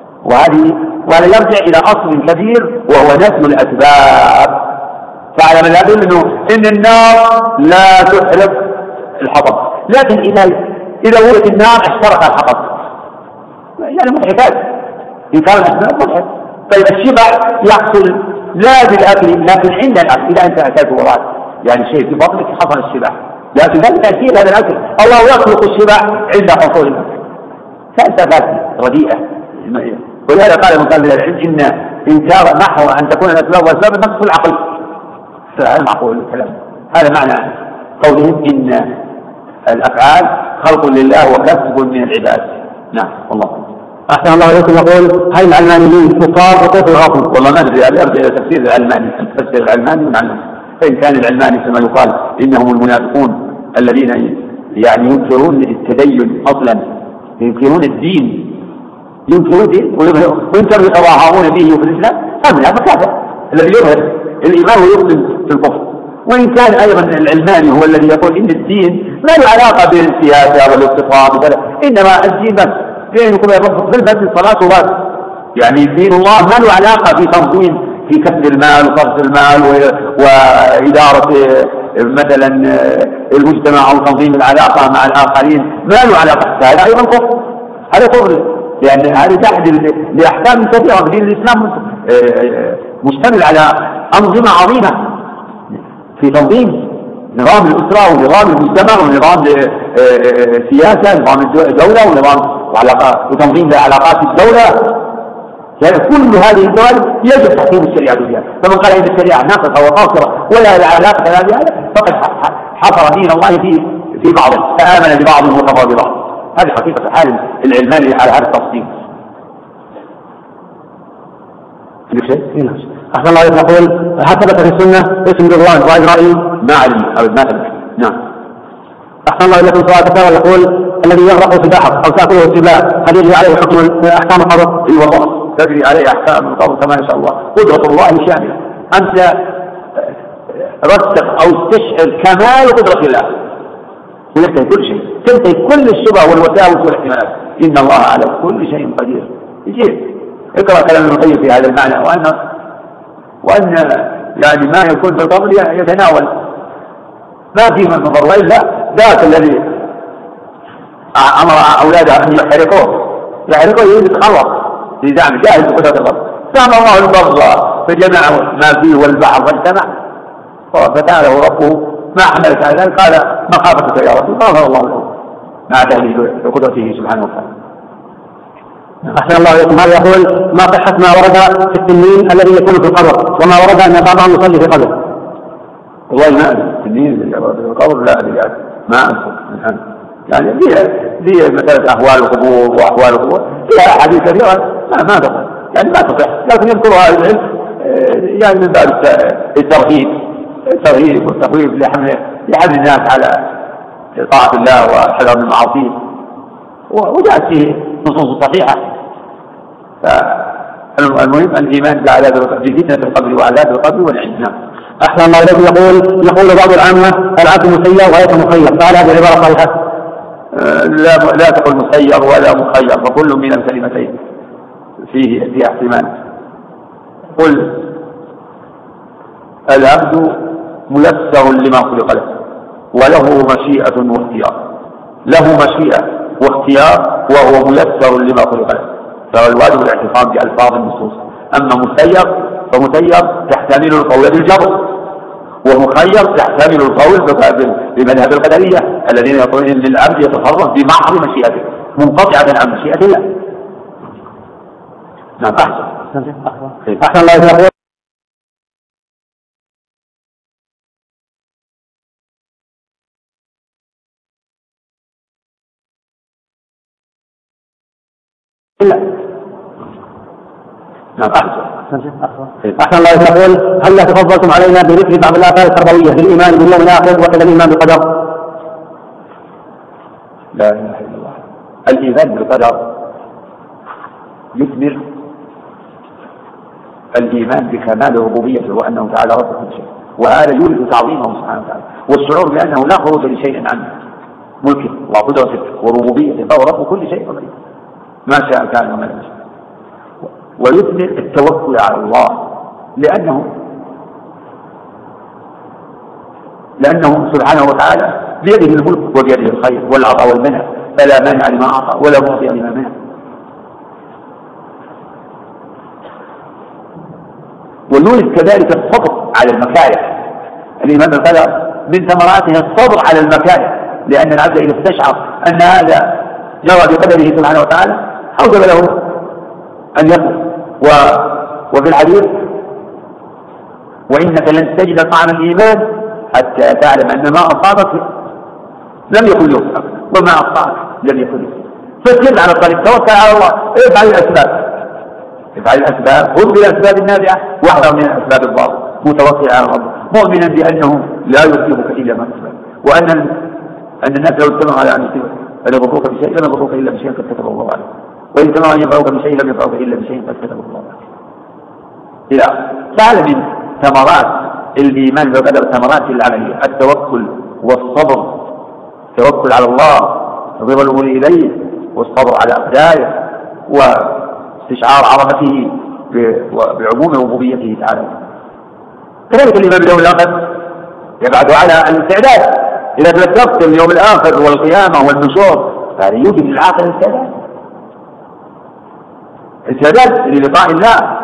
وهذا يرجع إلى أصل كبير وهو نفي الأسباب. فعلى من يقول إن النار لا تحرق الحطب، لكن إذا وجدت النار احترق الحطب، يعني مضحكات إن كان الأسباب مضحك. طيب الشبع يحصل لا بالأكل لكن عند الأكل، إذا أنت أكلت وضعت يعني شيء في بطنك حصل الشبع، لكن لا تأثير هذا الأكل. الله يخلق الشبع عند حصول الأكل. فلسفة رديئة. ولهذا قال مقابل العلم إن إنكار نحو أن تكون الأسباب والأسباب نقص العقل، هذا معقول الكلام. هذا معنى قولهم إن الأفعال خلق لله وكسب من العباد. نعم والله. أحسن الله إليكم. يقول هل العلمانيين كفار وكفر غاصب؟ والله ما ندري، أرجع إلى تفسير العلماني، تفسير العلماني والعلماني. فإن كان العلماني كما يقال إنهم المنافقون الذين يعني ينكرون التدين أصلا، ينكرون الدين، ينكرون الدين وينكرون يتظاهرون به في الإسلام، هذا كافر الذي يظهر الإيمان ويظلم في الكفر. وإن كان أيضا العلماني هو الذي يقول إن الدين ما له علاقة بالسياسة والاقتصاد، إنما الدين بس بينكم وبين ربكم في المسجد صلاة وبس، يعني دين الله ما له علاقة في تنظيم في كسب المال وصرف المال وإدارة مثلا المجتمع أو تنظيم العلاقة مع الآخرين، ما له علاقة. هذا أيضا كفر، هذا كفر، لأن هذا جحد لأحكام كثيرة. دين الإسلام مشتمل على أنظمة عظيمة في تنظيم نظام الأسرة ونظام المجتمع ونظام السياسة، نظام الدولة ونظام وتنظيم علاقات الدولة. يعني كل هذه الدول يجب تحكيم الشريعة فيها. فمن قال إن الشريعة ناقصة وقاصرة ولا علاقة بهذا فقد حصر دين الله في بعضه، فآمن ببعض وكفر ببعض. هذه حقيقة حال العلماني على هذا التفصيل. أحسن الله يقول هل ثبت في السنة اسم رضوان وإجرائيل؟ ما علم أو ما ثبت. نعم. أحسن الله إليكم. سؤال تساؤل يقول الذي يغرق في البحر أو تأكله السباع هل يجري عليه حكم أحكام القبر؟ اي والله تجري عليه أحكام القبر كما يشاء الله، قدرة الله شاملة. أنت رسخ أو استشعر كمال قدرة الله وينتهي كل شيء، تنتهي كل الشبه والوساوس والاحتمالات. إن الله على كل شيء قدير. يجيب اقرأ كلام ابن القيم في هذا المعنى، وأن يعني ما يكون في القبر يتناول ما فيه من مضر، وإلا ذاك الذي أمر أولاده أن يحرقوه يريد يتخلص لزعم جاهز بقدرة القبر، فأمر الله البر فجمع ما فيه والبحر فاجتمع فسأله ربه ما حملك على ذلك؟ قال مخافتك يا ربي، فغفر الله له مع تهديد بقدرته سبحانه وتعالى. أحسن الله إليكم. هذا يقول ما صحة ما ورد في التنين الذي يكون في القبر وما ورد أن بعضهم يصلي في قبره؟ والله ما أدري التنين الذي يورد في القبر، لا أدري ما أذكر يعني دي مسألة أحوال القبور وأحوال القبور فيها أحاديث كثيرة ما تقول يعني ما تصح، لكن يذكرها العلم يعني من باب الترهيب والتخويف لحمل الناس على طاعة الله وحذر من المعاصي، وجاءت فيه نصوص صحيحة. فالمهم الإيمان بفتنة القبر وعذاب القبر والعلم. أحسن الله إليكم. يقول بعض العامة العبد مسير وليس مخير، فهل هذه العبارة صحيحة؟ لا تقل مسير ولا مخير، فكل من الكلمتين فيه احتمال. قل العبد ميسر لما خلق له وله مشيئة واختيار، له مشيئة واختيار وهو ميسر لما خلق له، فالواجب الاعتصام بألفاظ النصوص. أما مسير فمسير تحتمل القول بالجبر، ومخير تحتمل القول بمذهب القدرية الذين يقولون ان العبد يتصرف بمحض مشيئته منقطعة عن مشيئة الله. نعم. أحسن الله يقول نعم. أحسن الله يقول هل تفضلتم علينا بذكر بعض الآثار التربوية بالإيمان باليوم الآخر وكذا الإيمان بالقدر؟ لا إله إلا الله. الإيمان بالقدر يثمر الإيمان بكمال ربوبيته وأنه تعالى رب كل شيء، وهذا يورث تعظيمه سبحانه وتعالى، والشعور بأنه لا خروج لشيء عن ملكه وقدرته وربوبيته، فهو رب كل شيء وملكه ما شاء كان وما لم يشاء. ويثني التوكل على الله لأنه سبحانه وتعالى بيده الملك وبيده الخير والعطاء والمنع، فلا مانع لما أعطى ولا معطي لما منع. ويورث كذلك الصبر على المكاره. الإمام قال من ثمراته الصبر على المكاره، لأن العبد إذا استشعر أن هذا جرى بقدره سبحانه وتعالى أوجب له أن يصبر. وفي الحديث وإنك لن تجد طعم الإيمان حتى تعلم أن ما أصابك لم يكن يصابك وما أخطأك لم يكن يصابك. فسر على الطريق، توكل على الله، افعل الأسباب، خذ بالأسباب النافعة واحذر من الأسباب الضارة، متوكل على الله مؤمنا بأنه لا يصيبك إلا ما أسباب، وأن الناس لو اجتمعوا على أن يضروك بشيء لم يضروك إلا بشيء قد كتبه الله عليك، وإن اجتمعوا أن ينفعوك بشيء لم ينفعوك إلا بشيء قد كتبه الله عليك. إذا تعلم من ثمرات الإيمان بقدر ثمرات العملية التوكل والصبر، التوكل على الله، رضا الأمور إليه، والصبر على أقداره، واستشعار عظمته بعموم ربوبيته تعالى. كذلك الإيمان باليوم الآخر يبعد على الاستعداد. إذا تذكرت اليوم الآخر والقيامة والنشور فهذا يوجد للعاقل استعداد للقاء الله.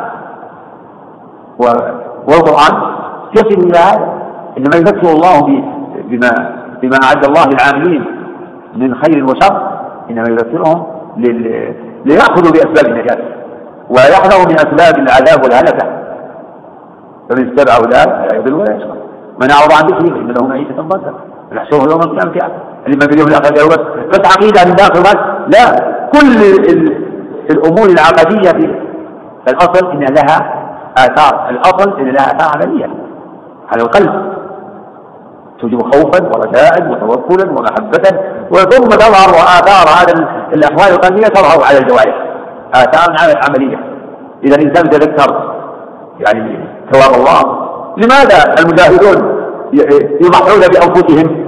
والقرآن يصل إلى هذا، إنما يذكر الله بما أعد الله للعاملين من خير وشر، إنما يذكرهم ليأخذوا بأسباب النجاة ويحذروا من أسباب العذاب والهلكة. فمن اتبع هداه لا يضل ولا يشقى، من أعرض عن ذكري فإن له معيشة ضنكا ونحشره يوم القيامة أعمى. الإيمان باليوم الآخر بس عقيدة من داخل بس، لا، كل الأمور العقدية في الأصل إن لها آثار، الأصل إن لها آثار عملية على القلب، توجب خوفا ورجاء وتوكلا ومحبة، وثم تظهر آثار هذا الأحوال القلبية تظهر على الجوارح، آثار عملية. إذا الإنسان تذكر يعني ثواب الله. لماذا المجاهدون يضحون بأنفسهم؟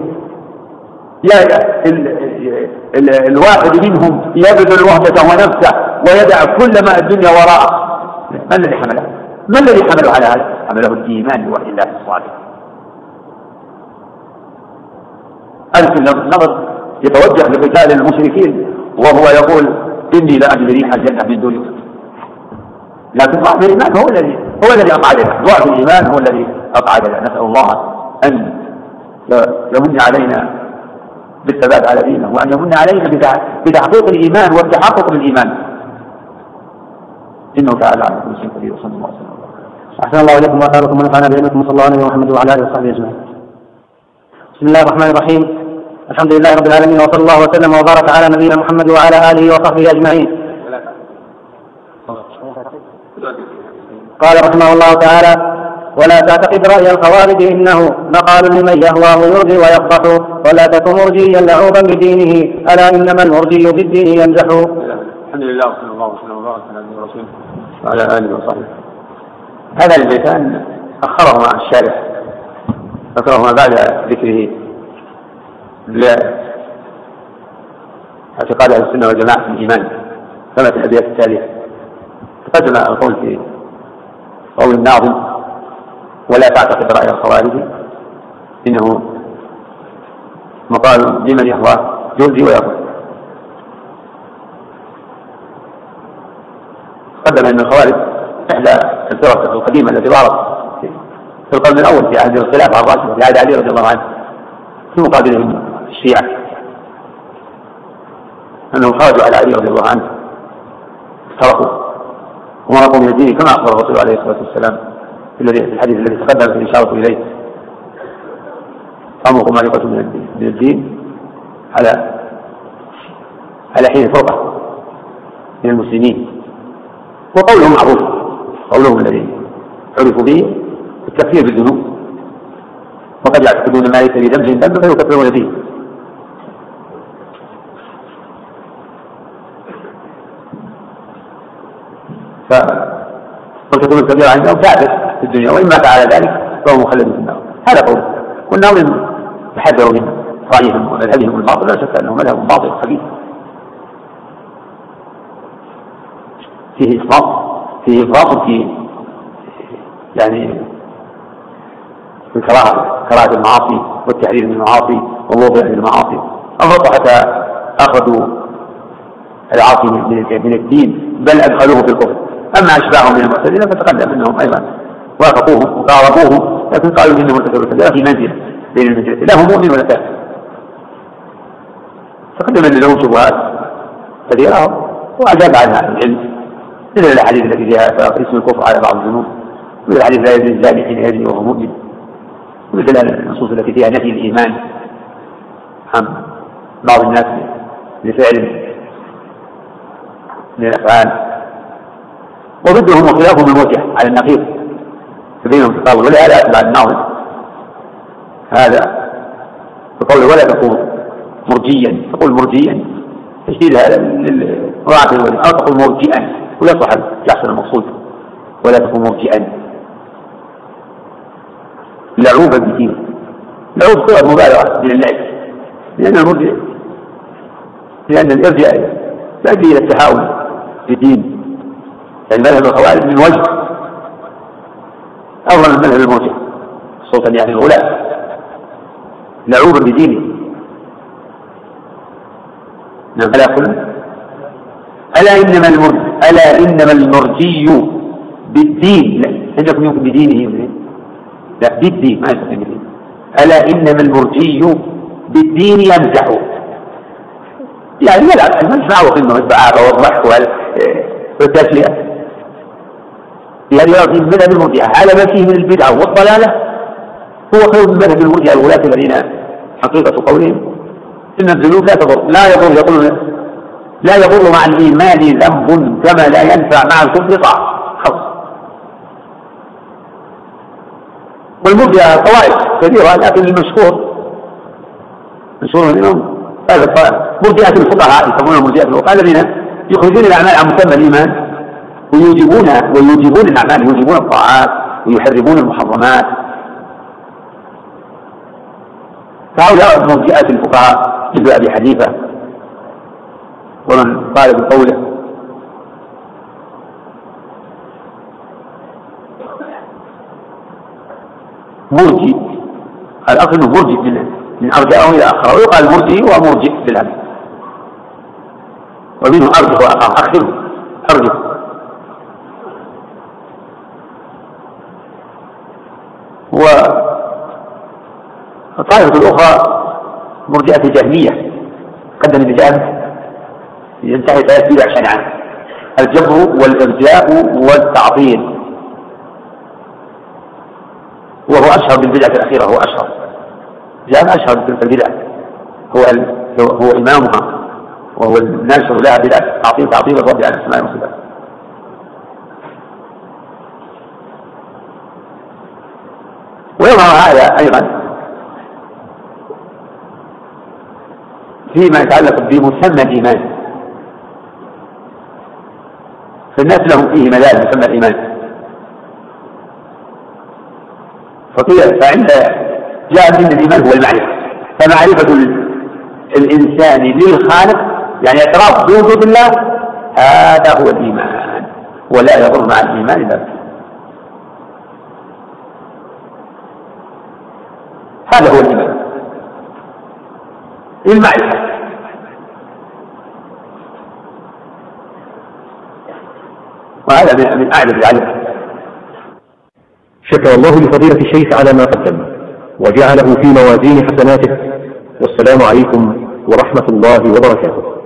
الواحد منهم يبذل وحدته ونفسه ويدع كل ما الدنيا وراءه. ما الذي حمله؟ ما الذي حمله على هذا؟ حمله الإيمان بوحي الله الصالح. ألف النظر يتوجه لقتال المشركين وهو يقول إني لا أجد ريح الجنة من دونك، لكن ضعف الإيمان هو الذي أقعدنا، ضعف الإيمان هو الذي أقعدنا. نسأل الله أن يمن علينا بالثبات على دينه، وأن يمن علينا بتحقيق الإيمان والتحقق بالإيمان، إنه تعالى على كل شيء قدير. صلى الله عليه وسلم. أحسن الله إليكم وآثاركم ونفعنا بعلمكم، صلى الله عليه محمد وعلى آله وصحبه أجمعين. بسم الله الرحمن الرحيم. الحمد لله رب العالمين، وصلى الله وسلم وبارك على نبينا محمد وعلى آله وصحبه أجمعين. قال رحمه الله تعالى: ولا تعتقد رأي الخوارج إنه مقال لمن يهواه يرجي ويقبح، ولا تكن مرجيا لعوبا بدينه، ألا إنما المرجي بالدين يمزح. الحمد لله وصلى الله وسلم وبارك على نبينا رسوله وعلى آله وصحبه. هذا البيتان أخرهما الشارح، ذكرهما بعد ذكره اعتقاد أهل السنة والجماعة في الإيمان كما في الأبيات التالية. تقدم القول في قول الناظم: ولا تعتقد رأي الخوارج إنه مقال لمن يهواه يرجي ويقبح. قدم أن الخوارج إحدى الفرق القديمة التي ظهرت في القرن الأول في عهد الخلافة الراشدة في عهد علي رضي الله عنه، في مقابلهم الشيعة، أنهم خرجوا على علي رضي الله عنه افترقوا ومرقوا من الدين كما أخبر الرسول عليه الصلاة والسلام في الحديث الذي تقدم في الإشارة إليه: أمركم معرفة من الدين على حين فرقة من المسلمين. وقولهم معروف، قولهم الذي عرفوا به التكفير بالذنوب، وقد يعتقدون ما ليس لذنب ذنب فيكفرون به. أو تكون الكبيرة عنده كافر في الدنيا، وإن مات على ذلك فهو مخلد في النار. هذا قول. والناظم يحذر من رأيهم ومذهبهم الباطل، لا شك أنه مذهب باطل خبيث فيه إفراط في يعني في كراهة المعاصي والتحذير من المعاصي والوضع في المعاصي. أفرطوا حتى أخذوا العاصي من الدين، بل أدخلوه في الكفر. أما أشباههم من المعتزلة فتقدم أنهم أيضا وافقوهم وقاربوهم، لكن قالوا إنهم المعتزلة في منزلة بين المنزلة، لا هم مؤمن ولا كافر. تقدم أن لهم شبهات كثيرة وأجاب عنها العلم، مثل الأحاديث التي فيها اسم الكفر على بعض الذنوب، مثل الحديث لا يزني الزاني حين يزني وهو مؤمن، مثل النصوص التي فيها نفي الإيمان عن بعض الناس لفعل من الأفعال. وضدهم وخلافهم الموجه على النقيض فبينهم تقابل. ولهذا أتبع الناظم هذا بقوله ولا تقول مرجيا، تقول مرجيا تشديد هذا للمراعاة الولي، أو تقول مرجئا ويصح يحصل المقصود ولا تكون مرجئا. لعوبا بدين، لعوب صيغة مبالغة من اللعب، لأن الإرجاء تؤدي إلى التهاون في الدين. يعني مذهب الخوارج من وجه أفضل من مذهب المرجئة خصوصا يعني الغلاة، لعوبا بدينه. نعم. ألا إنما المرجي بالدين، عندكم يمكن بدينه، لا بالدين ما يستطيع بدين. ألا إنما المرجي بالدين يمزح، يعني يلعب المنفعة وقيمة والبعاقة والضحك والتسلية. يعني يعطي مذهب المرجئة على ما فيه من البدعة والضلالة هو خير من مذهب المرجئة الولاة الذين حقيقة قولهم إن الذنوب لا يضر مع الإيمان ذنب كما لا ينفع مع الكفر طاعة. والمرجئة طوائف كثيرة، لكن المشهور منهم هذا الطائف مرجئة الفقهاء، يسمونهم مرجئة الفقهاء، الذين يخرجون الأعمال عن مسمى الإيمان ويوجبون الأعمال، يوجبون الطاعات ويحرمون المحرمات. فهؤلاء مرجئة الفقهاء مثل أبي حنيفة ومن قال بقوله. مرجئ الأصل أنه مرجئ من أرجعه إلى آخر، ويقال مرجئ ومرجئ بالعدل، ومنه أرجح وأخر أرجح. والطائفة الأخرى مرجئة الجهمية، قدم الجهل ينتهي 3 بدع شنعا: الجبر والإرجاء والتعطيل، وهو أشهر بالبدعة الأخيرة، هو أشهر جاء أشهر بالبدع، هو إمامها وهو الناشر لها بدعة تعطيل الرب على الأسماء والصفات. ويظهر هذا أيضا فيما يتعلق بمسمى الإيمان، فالناس لهم فيه ملاذ مسمى الإيمان. فعند جاء من الإيمان هو المعرفة، فمعرفة الإنسان للخالق يعني اعتراف بوجود الله، هذا هو الإيمان، ولا يضر مع الإيمان ذلك. هذا هو الإيمان، المعرفة. وهذا من أعلى العلم. شكر الله لفضيلة الشيخ على ما قدم وجعله في موازين حسناته، والسلام عليكم ورحمة الله وبركاته.